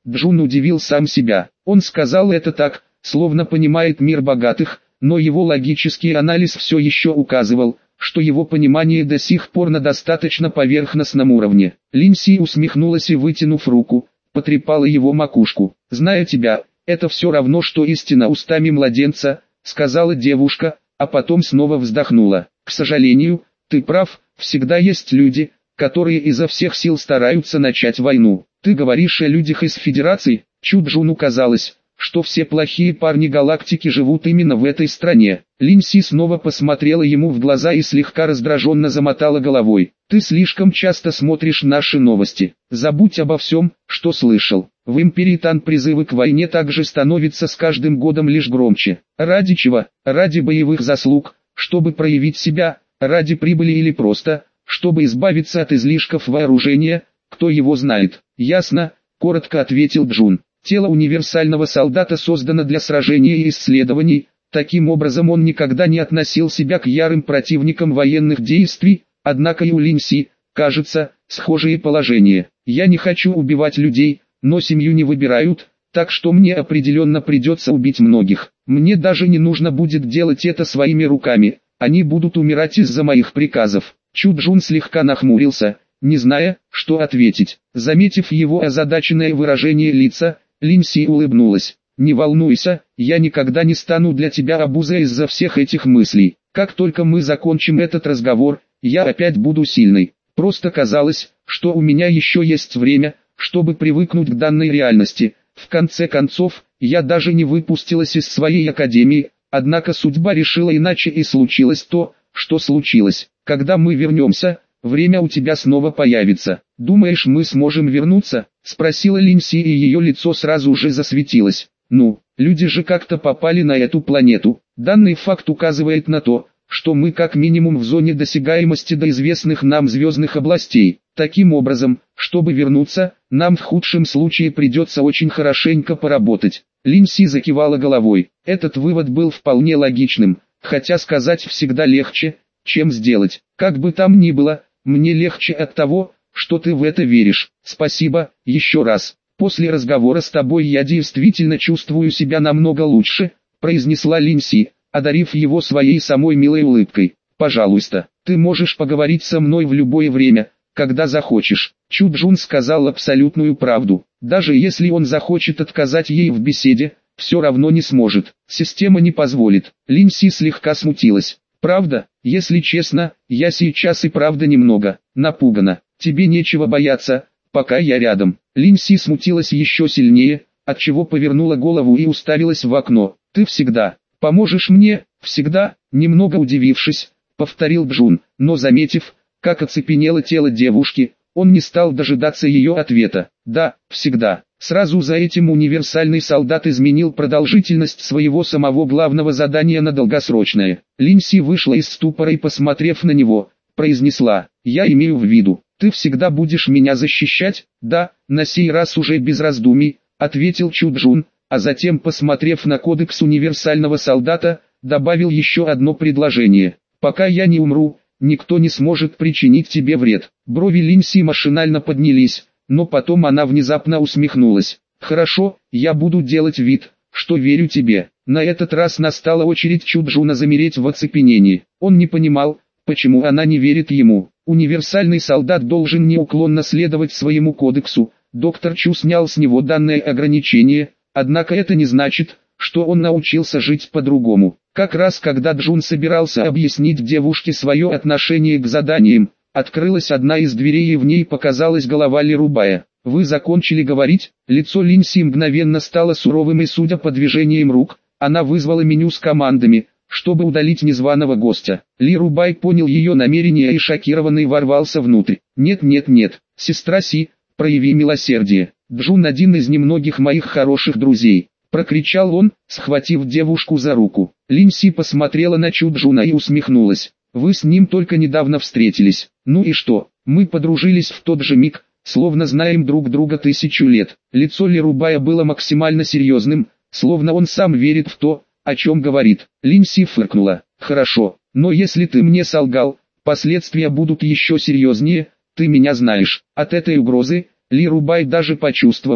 Джун удивил сам себя. Он сказал это так, словно понимает мир богатых, но его логический анализ все еще указывал, что его понимание до сих пор на достаточно поверхностном уровне. Линси усмехнулась и, вытянув руку, потрепала его макушку. «Зная тебя, это все равно, что истина устами младенца», — сказала девушка, а потом снова вздохнула. «К сожалению, ты прав, всегда есть люди, которые изо всех сил стараются начать войну. Ты говоришь о людях из Федерации?» Чуджуну казалось, что все плохие парни галактики живут именно в этой стране. Линси снова посмотрела ему в глаза и слегка раздраженно замотала головой. «Ты слишком часто смотришь наши новости. Забудь обо всем, что слышал. В Империи Тан призывы к войне также становятся с каждым годом лишь громче. Ради чего? Ради боевых заслуг, чтобы проявить себя, ради прибыли или просто, чтобы избавиться от излишков вооружения, кто его знает». «Ясно», — коротко ответил Джун. «Тело универсального солдата создано для сражения и исследований, таким образом он никогда не относил себя к ярым противникам военных действий, однако и у Линси, кажется, схожие положения. Я не хочу убивать людей, но семью не выбирают, так что мне определенно придется убить многих. Мне даже не нужно будет делать это своими руками, они будут умирать из-за моих приказов». Чуджун слегка нахмурился, не зная, что ответить. Заметив его озадаченное выражение лица, Линси улыбнулась. «Не волнуйся, я никогда не стану для тебя обузой из-за всех этих мыслей. Как только мы закончим этот разговор, я опять буду сильной. Просто казалось, что у меня еще есть время, чтобы привыкнуть к данной реальности. В конце концов, я даже не выпустилась из своей академии, однако судьба решила иначе и случилось то, что случилось. Когда мы вернемся, время у тебя снова появится. Думаешь, мы сможем вернуться?» — спросила Линси, и ее лицо сразу же засветилось. «Ну, люди же как-то попали на эту планету. Данный факт указывает на то, что мы как минимум в зоне досягаемости до известных нам звездных областей. Таким образом, чтобы вернуться, нам в худшем случае придется очень хорошенько поработать». Линси закивала головой. Этот вывод был вполне логичным, хотя сказать всегда легче, чем сделать. «Как бы там ни было, мне легче от того, что ты в это веришь. Спасибо, еще раз. После разговора с тобой я действительно чувствую себя намного лучше», — произнесла Линси, одарив его своей самой милой улыбкой. «Пожалуйста, ты можешь поговорить со мной в любое время, когда захочешь». Чуджун сказал абсолютную правду. Даже если он захочет отказать ей в беседе, все равно не сможет. Система не позволит. Линси слегка смутилась. «Правда, если честно, я сейчас и правда немного напугана. Тебе нечего бояться, пока я рядом». Линси смутилась еще сильнее, отчего повернула голову и уставилась в окно. «Ты всегда поможешь мне, всегда», немного удивившись, повторил Джун, но заметив, как оцепенело тело девушки, он не стал дожидаться ее ответа. «Да, всегда». Сразу за этим универсальный солдат изменил продолжительность своего самого главного задания на долгосрочное. Линси вышла из ступора и, посмотрев на него, произнесла: «Я имею в виду, ты всегда будешь меня защищать?» «Да», на сей раз уже без раздумий, ответил Чуджун, а затем, посмотрев на кодекс универсального солдата, добавил еще одно предложение: «Пока я не умру, никто не сможет причинить тебе вред». Брови Линси машинально поднялись, но потом она внезапно усмехнулась. «Хорошо, я буду делать вид, что верю тебе». На этот раз настала очередь Чуджуна замереть в оцепенении. Он не понимал, почему она не верит ему. Универсальный солдат должен неуклонно следовать своему кодексу. Доктор Чу снял с него данное ограничение, однако это не значит, что он научился жить по-другому. Как раз когда Джун собирался объяснить девушке свое отношение к заданиям, открылась одна из дверей и в ней показалась голова Ли Рубая. «Вы закончили говорить?» Лицо Линси мгновенно стало суровым, и судя по движениям рук, она вызвала меню с командами, чтобы удалить незваного гостя. Ли Рубай понял ее намерение и шокированный ворвался внутрь. «Нет, нет, нет, сестра Си, прояви милосердие. Джун один из немногих моих хороших друзей», — прокричал он, схватив девушку за руку. Линси посмотрела на Чуджуна и усмехнулась. «Вы с ним только недавно встретились. Ну и что? Мы подружились в тот же миг, словно знаем друг друга тысячу лет». Лицо Ли Рубая было максимально серьезным, словно он сам верит в то, о чем говорит. Линси фыркнула. «Хорошо, но если ты мне солгал, последствия будут еще серьезнее, ты меня знаешь». От этой угрозы Ли Рубай даже почувствовал,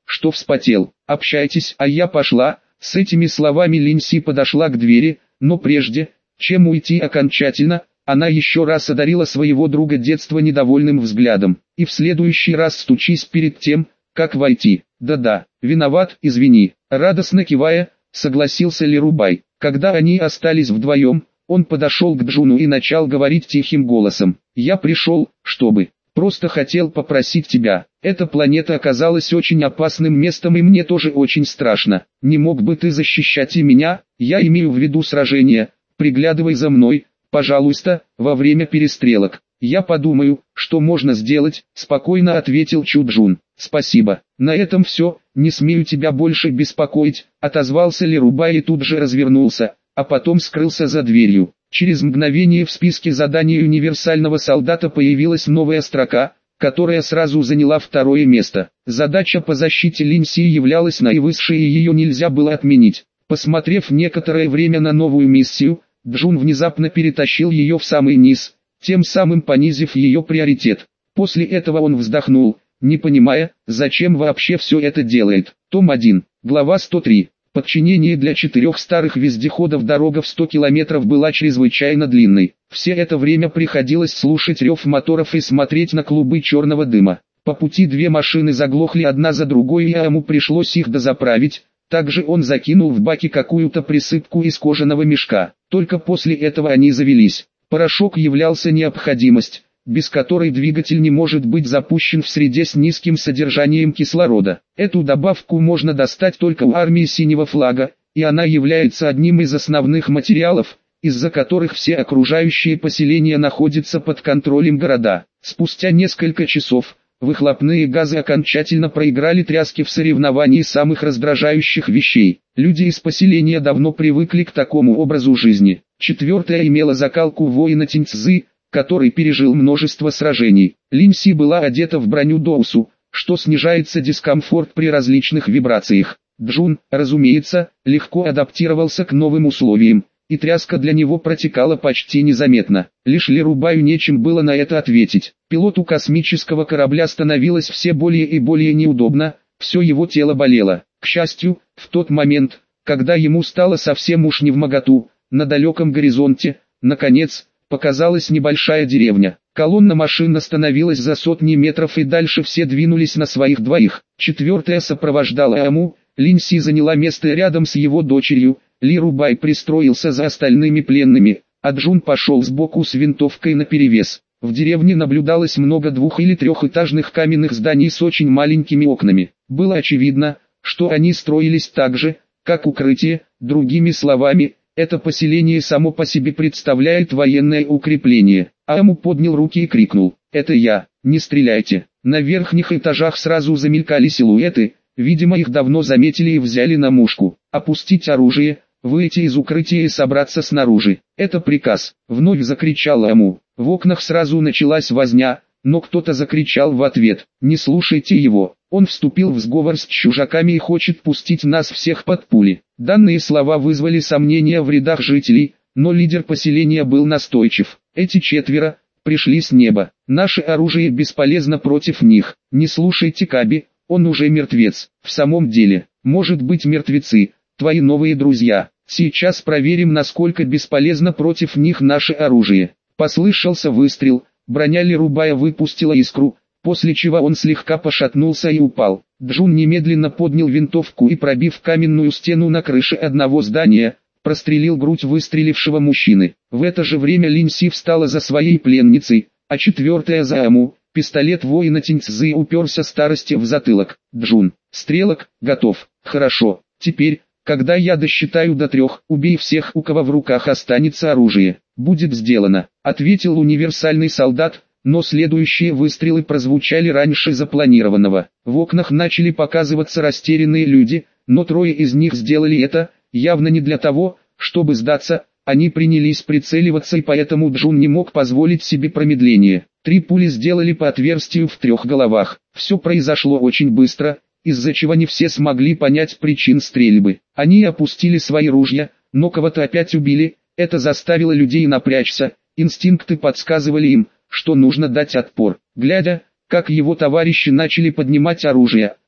что вспотел. «Общайтесь, а я пошла». С этими словами Линси подошла к двери, но прежде, чем уйти окончательно, она еще раз одарила своего друга детства недовольным взглядом. «И в следующий раз стучись перед тем, как войти». «Да-да, виноват, извини», — радостно кивая, согласился Лирубай. Когда они остались вдвоем, он подошел к Джуну и начал говорить тихим голосом. «Я пришел, чтобы... Просто хотел попросить тебя. Эта планета оказалась очень опасным местом и мне тоже очень страшно. Не мог бы ты защищать и меня? Я имею в виду сражения. Приглядывай за мной, пожалуйста, во время перестрелок. Я подумаю, что можно сделать», — спокойно ответил Чуджун. «Спасибо. На этом все, не смею тебя больше беспокоить», — отозвался Лирубай и тут же развернулся, а потом скрылся за дверью. Через мгновение в списке заданий универсального солдата появилась новая строка, которая сразу заняла второе место. Задача по защите Линси являлась наивысшей и ее нельзя было отменить. Посмотрев некоторое время на новую миссию, Джун внезапно перетащил ее в самый низ, тем самым понизив ее приоритет. После этого он вздохнул, не понимая, зачем вообще все это делает. Том один, глава сто три. Подчинение для четырех старых вездеходов дорога в сто километров была чрезвычайно длинной. Все это время приходилось слушать рев моторов и смотреть на клубы черного дыма. По пути две машины заглохли одна за другой и ему пришлось их дозаправить. Также он закинул в баки какую-то присыпку из кожаного мешка. Только после этого они завелись. Порошок являлся необходимость, без которой двигатель не может быть запущен в среде с низким содержанием кислорода. Эту добавку можно достать только у армии синего флага, и она является одним из основных материалов, из-за которых все окружающие поселения находятся под контролем города. Спустя несколько часов, выхлопные газы окончательно проиграли тряски в соревновании самых раздражающих вещей. Люди из поселения давно привыкли к такому образу жизни. Четвертая имела закалку воина Тиньцзы, который пережил множество сражений. Линси была одета в броню Доусу, что снижается дискомфорт при различных вибрациях. Джун, разумеется, легко адаптировался к новым условиям, и тряска для него протекала почти незаметно. Лишь Лирубаю нечем было на это ответить. Пилоту космического корабля становилось все более и более неудобно, все его тело болело. К счастью, в тот момент, когда ему стало совсем уж невмоготу, на далеком горизонте, наконец, показалась небольшая деревня. Колонна машин остановилась за сотни метров и дальше все двинулись на своих двоих. Четвертая сопровождала Аму, Линси заняла место рядом с его дочерью, Лирубай пристроился за остальными пленными, а Джун пошел сбоку с винтовкой наперевес. В деревне наблюдалось много двух- или трехэтажных каменных зданий с очень маленькими окнами. Было очевидно, что они строились так же, как укрытие, другими словами, это поселение само по себе представляет военное укрепление. Аму поднял руки и крикнул: «Это я, не стреляйте!» На верхних этажах сразу замелькали силуэты, видимо их давно заметили и взяли на мушку. «Опустить оружие, выйти из укрытия и собраться снаружи. Это приказ!» Вновь закричал Аму. В окнах сразу началась возня, но кто-то закричал в ответ: «Не слушайте его, он вступил в сговор с чужаками и хочет пустить нас всех под пули». Данные слова вызвали сомнения в рядах жителей, но лидер поселения был настойчив. «Эти четверо пришли с неба. Наше оружие бесполезно против них. Не слушайте Каби, он уже мертвец». «В самом деле, может быть, мертвецы твои новые друзья. Сейчас проверим, насколько бесполезно против них наше оружие». Послышался выстрел, броня Лирубая выпустила искру, после чего он слегка пошатнулся и упал. Джун немедленно поднял винтовку и, пробив каменную стену на крыше одного здания, прострелил грудь выстрелившего мужчины. В это же время Линси встала за своей пленницей, а четвертая за Аму. Пистолет воина Тиньцзы уперся старости в затылок. «Джун, стрелок, готов. Хорошо, теперь, когда я досчитаю до трех, убей всех, у кого в руках останется оружие». «Будет сделано», — ответил универсальный солдат, но следующие выстрелы прозвучали раньше запланированного. В окнах начали показываться растерянные люди, но трое из них сделали это, явно не для того, чтобы сдаться. Они принялись прицеливаться, и поэтому Джун не мог позволить себе промедление. Три пули сделали по отверстию в трех головах. Все произошло очень быстро, из-за чего не все смогли понять причин стрельбы. Они опустили свои ружья, но кого-то опять убили. Это заставило людей напрячься, инстинкты подсказывали им, что нужно дать отпор. Глядя, как его товарищи начали поднимать оружие,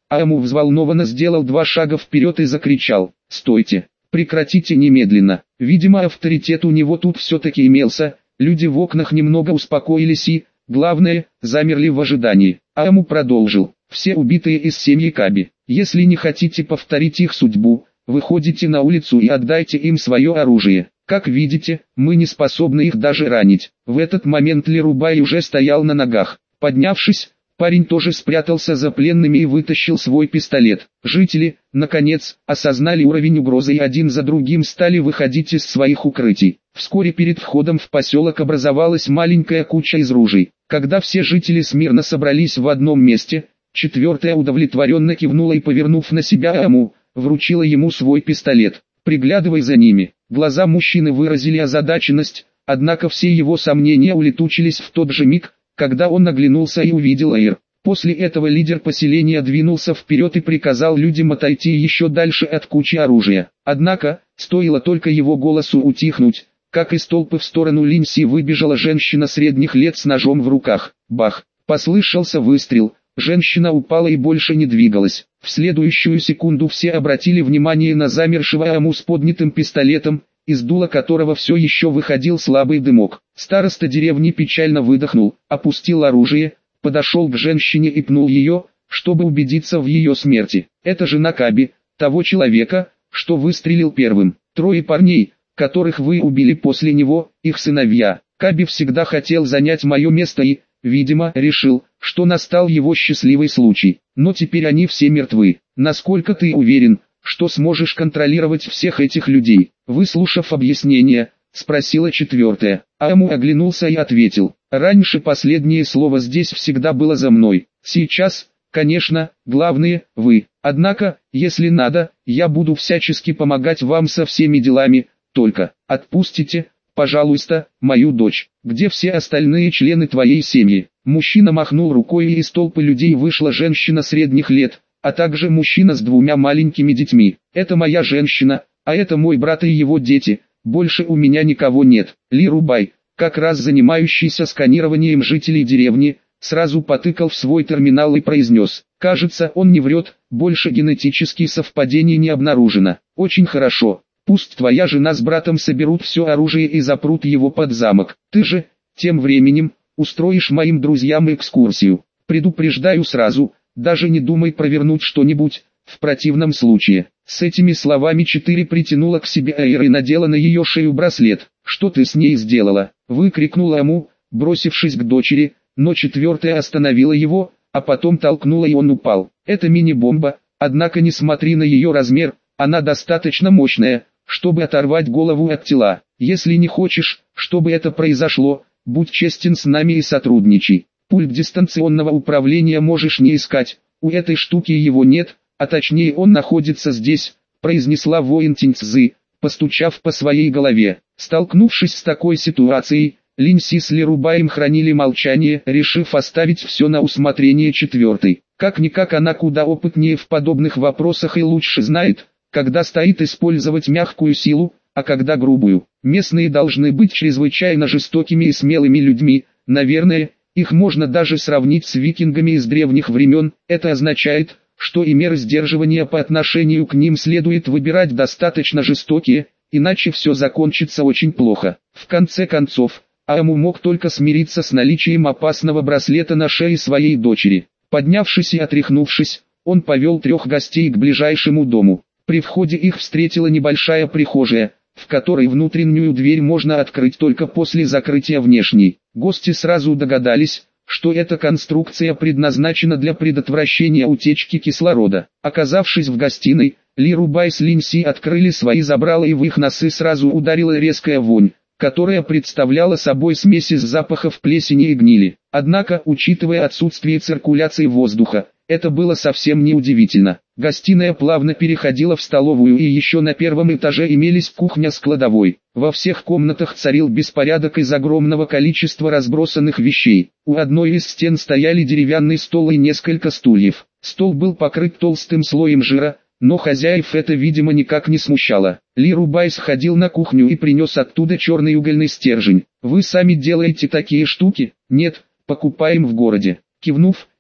Ааму взволнованно сделал два шага вперед и закричал: «Стойте! Прекратите немедленно!» Видимо, авторитет у него тут все-таки имелся. Люди в окнах немного успокоились и, главное, замерли в ожидании. Ааму продолжил: «Все убитые из семьи Каби, если не хотите повторить их судьбу, выходите на улицу и отдайте им свое оружие. Как видите, мы не способны их даже ранить». В этот момент Лирубай уже стоял на ногах. Поднявшись, парень тоже спрятался за пленными и вытащил свой пистолет. Жители, наконец, осознали уровень угрозы и один за другим стали выходить из своих укрытий. Вскоре перед входом в поселок образовалась маленькая куча из ружей. Когда все жители смирно собрались в одном месте, четвертая удовлетворенно кивнула и, повернув на себя Ааму, вручила ему свой пистолет. «Приглядывай за ними». Глаза мужчины выразили озадаченность, однако все его сомнения улетучились в тот же миг, когда он оглянулся и увидел Эйр. После этого лидер поселения двинулся вперед и приказал людям отойти еще дальше от кучи оружия. Однако, стоило только его голосу утихнуть, как из толпы в сторону Линси выбежала женщина средних лет с ножом в руках. Бах! Послышался выстрел. Женщина упала и больше не двигалась. В следующую секунду все обратили внимание на замершего Ааму с поднятым пистолетом, из дула которого все еще выходил слабый дымок. Староста деревни печально выдохнул, опустил оружие, подошел к женщине и пнул ее, чтобы убедиться в ее смерти. Это жена Каби, того человека, что выстрелил первым. Трое парней, которых вы убили после него, их сыновья. Каби всегда хотел занять мое место и, видимо, решил, что настал его счастливый случай. Но теперь они все мертвы. Насколько ты уверен, что сможешь контролировать всех этих людей? Выслушав объяснение, спросила четвертая. Ааму оглянулся и ответил: раньше последнее слово здесь всегда было за мной. Сейчас, конечно, главное – вы. Однако, если надо, я буду всячески помогать вам со всеми делами, только отпустите, пожалуйста, мою дочь. Где все остальные члены твоей семьи? Мужчина махнул рукой, и из толпы людей вышла женщина средних лет, а также мужчина с двумя маленькими детьми. Это моя женщина, а это мой брат и его дети, больше у меня никого нет. Лирубай, как раз занимающийся сканированием жителей деревни, сразу потыкал в свой терминал и произнес: кажется, он не врет, больше генетических совпадений не обнаружено. Очень хорошо, пусть твоя жена с братом соберут все оружие и запрут его под замок. Ты же, тем временем, устроишь моим друзьям экскурсию. Предупреждаю сразу, даже не думай провернуть что-нибудь, в противном случае. С этими словами четыре притянула к себе Эйр и надела на ее шею браслет. Что ты с ней сделала? Выкрикнула Ааму, бросившись к дочери, но четвертая остановила его, а потом толкнула и он упал. Это мини-бомба, однако не смотри на ее размер, она достаточно мощная, чтобы оторвать голову от тела. Если не хочешь, чтобы это произошло, будь честен с нами и сотрудничай. Пульт дистанционного управления можешь не искать, у этой штуки его нет, а точнее он находится здесь, произнесла воин Тиньцзы, постучав по своей голове. Столкнувшись с такой ситуацией, Линси с Лирубаем хранили молчание, решив оставить все на усмотрение четвертой. Как-никак она куда опытнее в подобных вопросах и лучше знает, когда стоит использовать мягкую силу, а когда грубую. Местные должны быть чрезвычайно жестокими и смелыми людьми, наверное, их можно даже сравнить с викингами из древних времен. Это означает, что и меры сдерживания по отношению к ним следует выбирать достаточно жестокие, иначе все закончится очень плохо. В конце концов, Ааму мог только смириться с наличием опасного браслета на шее своей дочери. Поднявшись и отряхнувшись, он повел трех гостей к ближайшему дому. При входе их встретила небольшая прихожая, в которой внутреннюю дверь можно открыть только после закрытия внешней. Гости сразу догадались, что эта конструкция предназначена для предотвращения утечки кислорода. Оказавшись в гостиной, Лирубай с Линси открыли свои забрала, и в их носы сразу ударила резкая вонь, которая представляла собой смесь из запахов плесени и гнили. Однако, учитывая отсутствие циркуляции воздуха, это было совсем не удивительно. Гостиная плавно переходила в столовую, и еще на первом этаже имелись кухня с кладовой. Во всех комнатах царил беспорядок из огромного количества разбросанных вещей. У одной из стен стояли деревянный стол и несколько стульев. Стол был покрыт толстым слоем жира, но хозяев это, видимо, никак не смущало. Лирубай сходил на кухню и принес оттуда черный угольный стержень. «Вы сами делаете такие штуки?» «Нет, покупаем в городе». Кивнув,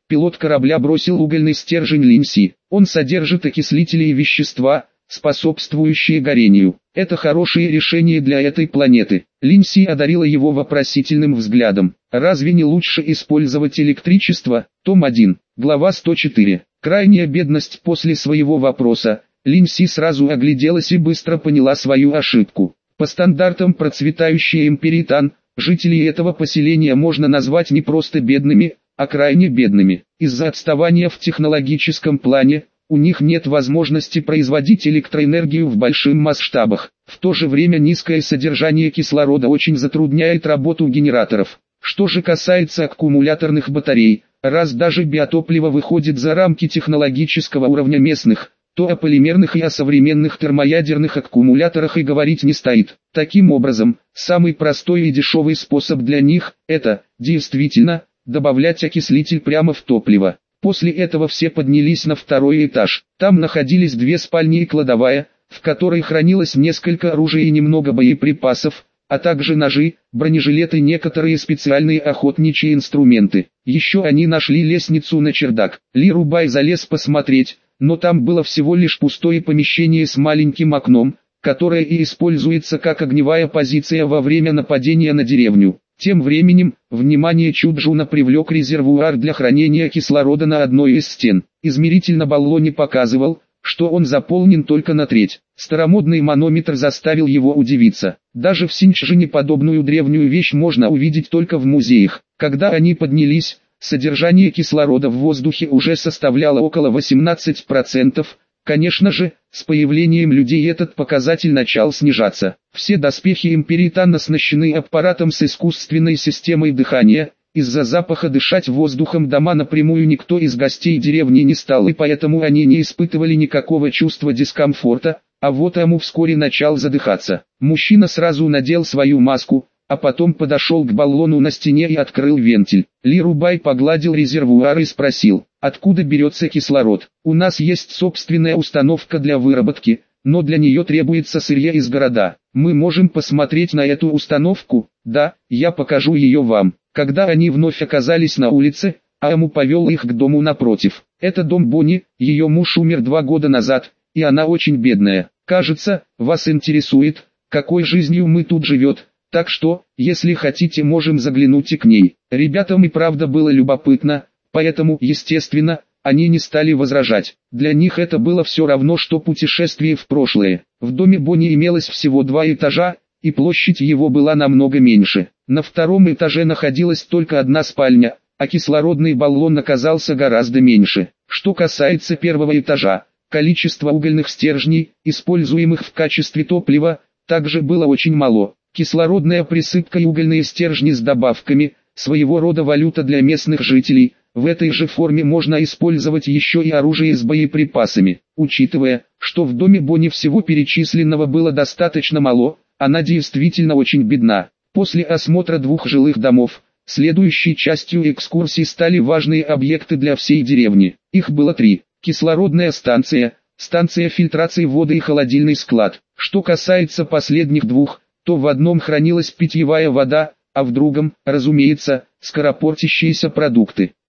Пилот корабля бросил угольный стержень Линси. Он содержит окислители и вещества, способствующие горению. Это хорошее решение для этой планеты. Линси одарила его вопросительным взглядом. Разве не лучше использовать электричество? Том один, глава сто четыре. Крайняя бедность. После своего вопроса, Линси сразу огляделась и быстро поняла свою ошибку. По стандартам процветающей империи Тан, жителей этого поселения можно назвать не просто бедными, а крайне бедными. Из-за отставания в технологическом плане, у них нет возможности производить электроэнергию в больших масштабах. В то же время низкое содержание кислорода очень затрудняет работу генераторов. Что же касается аккумуляторных батарей, раз даже биотопливо выходит за рамки технологического уровня местных, то о полимерных и о современных термоядерных аккумуляторах и говорить не стоит. Таким образом, самый простой и дешевый способ для них – это, действительно, добавлять окислитель прямо в топливо. После этого все поднялись на второй этаж. Там находились две спальни и кладовая, в которой хранилось несколько оружия и немного боеприпасов, а также ножи, бронежилеты и некоторые специальные охотничьи инструменты. Еще они нашли лестницу на чердак. Ли Рубай залез посмотреть, но там было всего лишь пустое помещение с маленьким окном, которое и используется как огневая позиция во время нападения на деревню. Тем временем, внимание Чуджуна привлек резервуар для хранения кислорода на одной из стен. Измеритель на баллоне показывал, что он заполнен только на треть. Старомодный манометр заставил его удивиться. Даже в Синьчжине подобную древнюю вещь можно увидеть только в музеях. Когда они поднялись, содержание кислорода в воздухе уже составляло около восемнадцати процентов. Конечно же, с появлением людей этот показатель начал снижаться. Все доспехи Империи Тан оснащены аппаратом с искусственной системой дыхания. Из-за запаха дышать воздухом дома напрямую никто из гостей деревни не стал, и поэтому они не испытывали никакого чувства дискомфорта, а вот Аму вскоре начал задыхаться. Мужчина сразу надел свою маску, а потом подошел к баллону на стене и открыл вентиль. Ли Рубай погладил резервуар и спросил, откуда берется кислород. У нас есть собственная установка для выработки, но для нее требуется сырье из города. Мы можем посмотреть на эту установку? Да, я покажу ее вам. Когда они вновь оказались на улице, Аму повел их к дому напротив. Это дом Бонни, ее муж умер два года назад, и она очень бедная. Кажется, вас интересует, какой жизнью мы тут живет. Так что, если хотите, можем заглянуть и к ней. Ребятам и правда было любопытно, поэтому, естественно, они не стали возражать. Для них это было все равно, что путешествие в прошлое. В доме Бонни имелось всего два этажа, и площадь его была намного меньше. На втором этаже находилась только одна спальня, а кислородный баллон оказался гораздо меньше. Что касается первого этажа, количество угольных стержней, используемых в качестве топлива, также было очень мало. Кислородная присыпка и угольные стержни с добавками – своего рода валюта для местных жителей. В этой же форме можно использовать еще и оружие с боеприпасами. Учитывая, что в доме Бонни всего перечисленного было достаточно мало, она действительно очень бедна. После осмотра двух жилых домов, следующей частью экскурсии стали важные объекты для всей деревни. Их было три: кислородная станция, станция фильтрации воды и холодильный склад. Что касается последних двух, то в одном хранилась питьевая вода, а в другом, разумеется, скоропортящиеся продукты.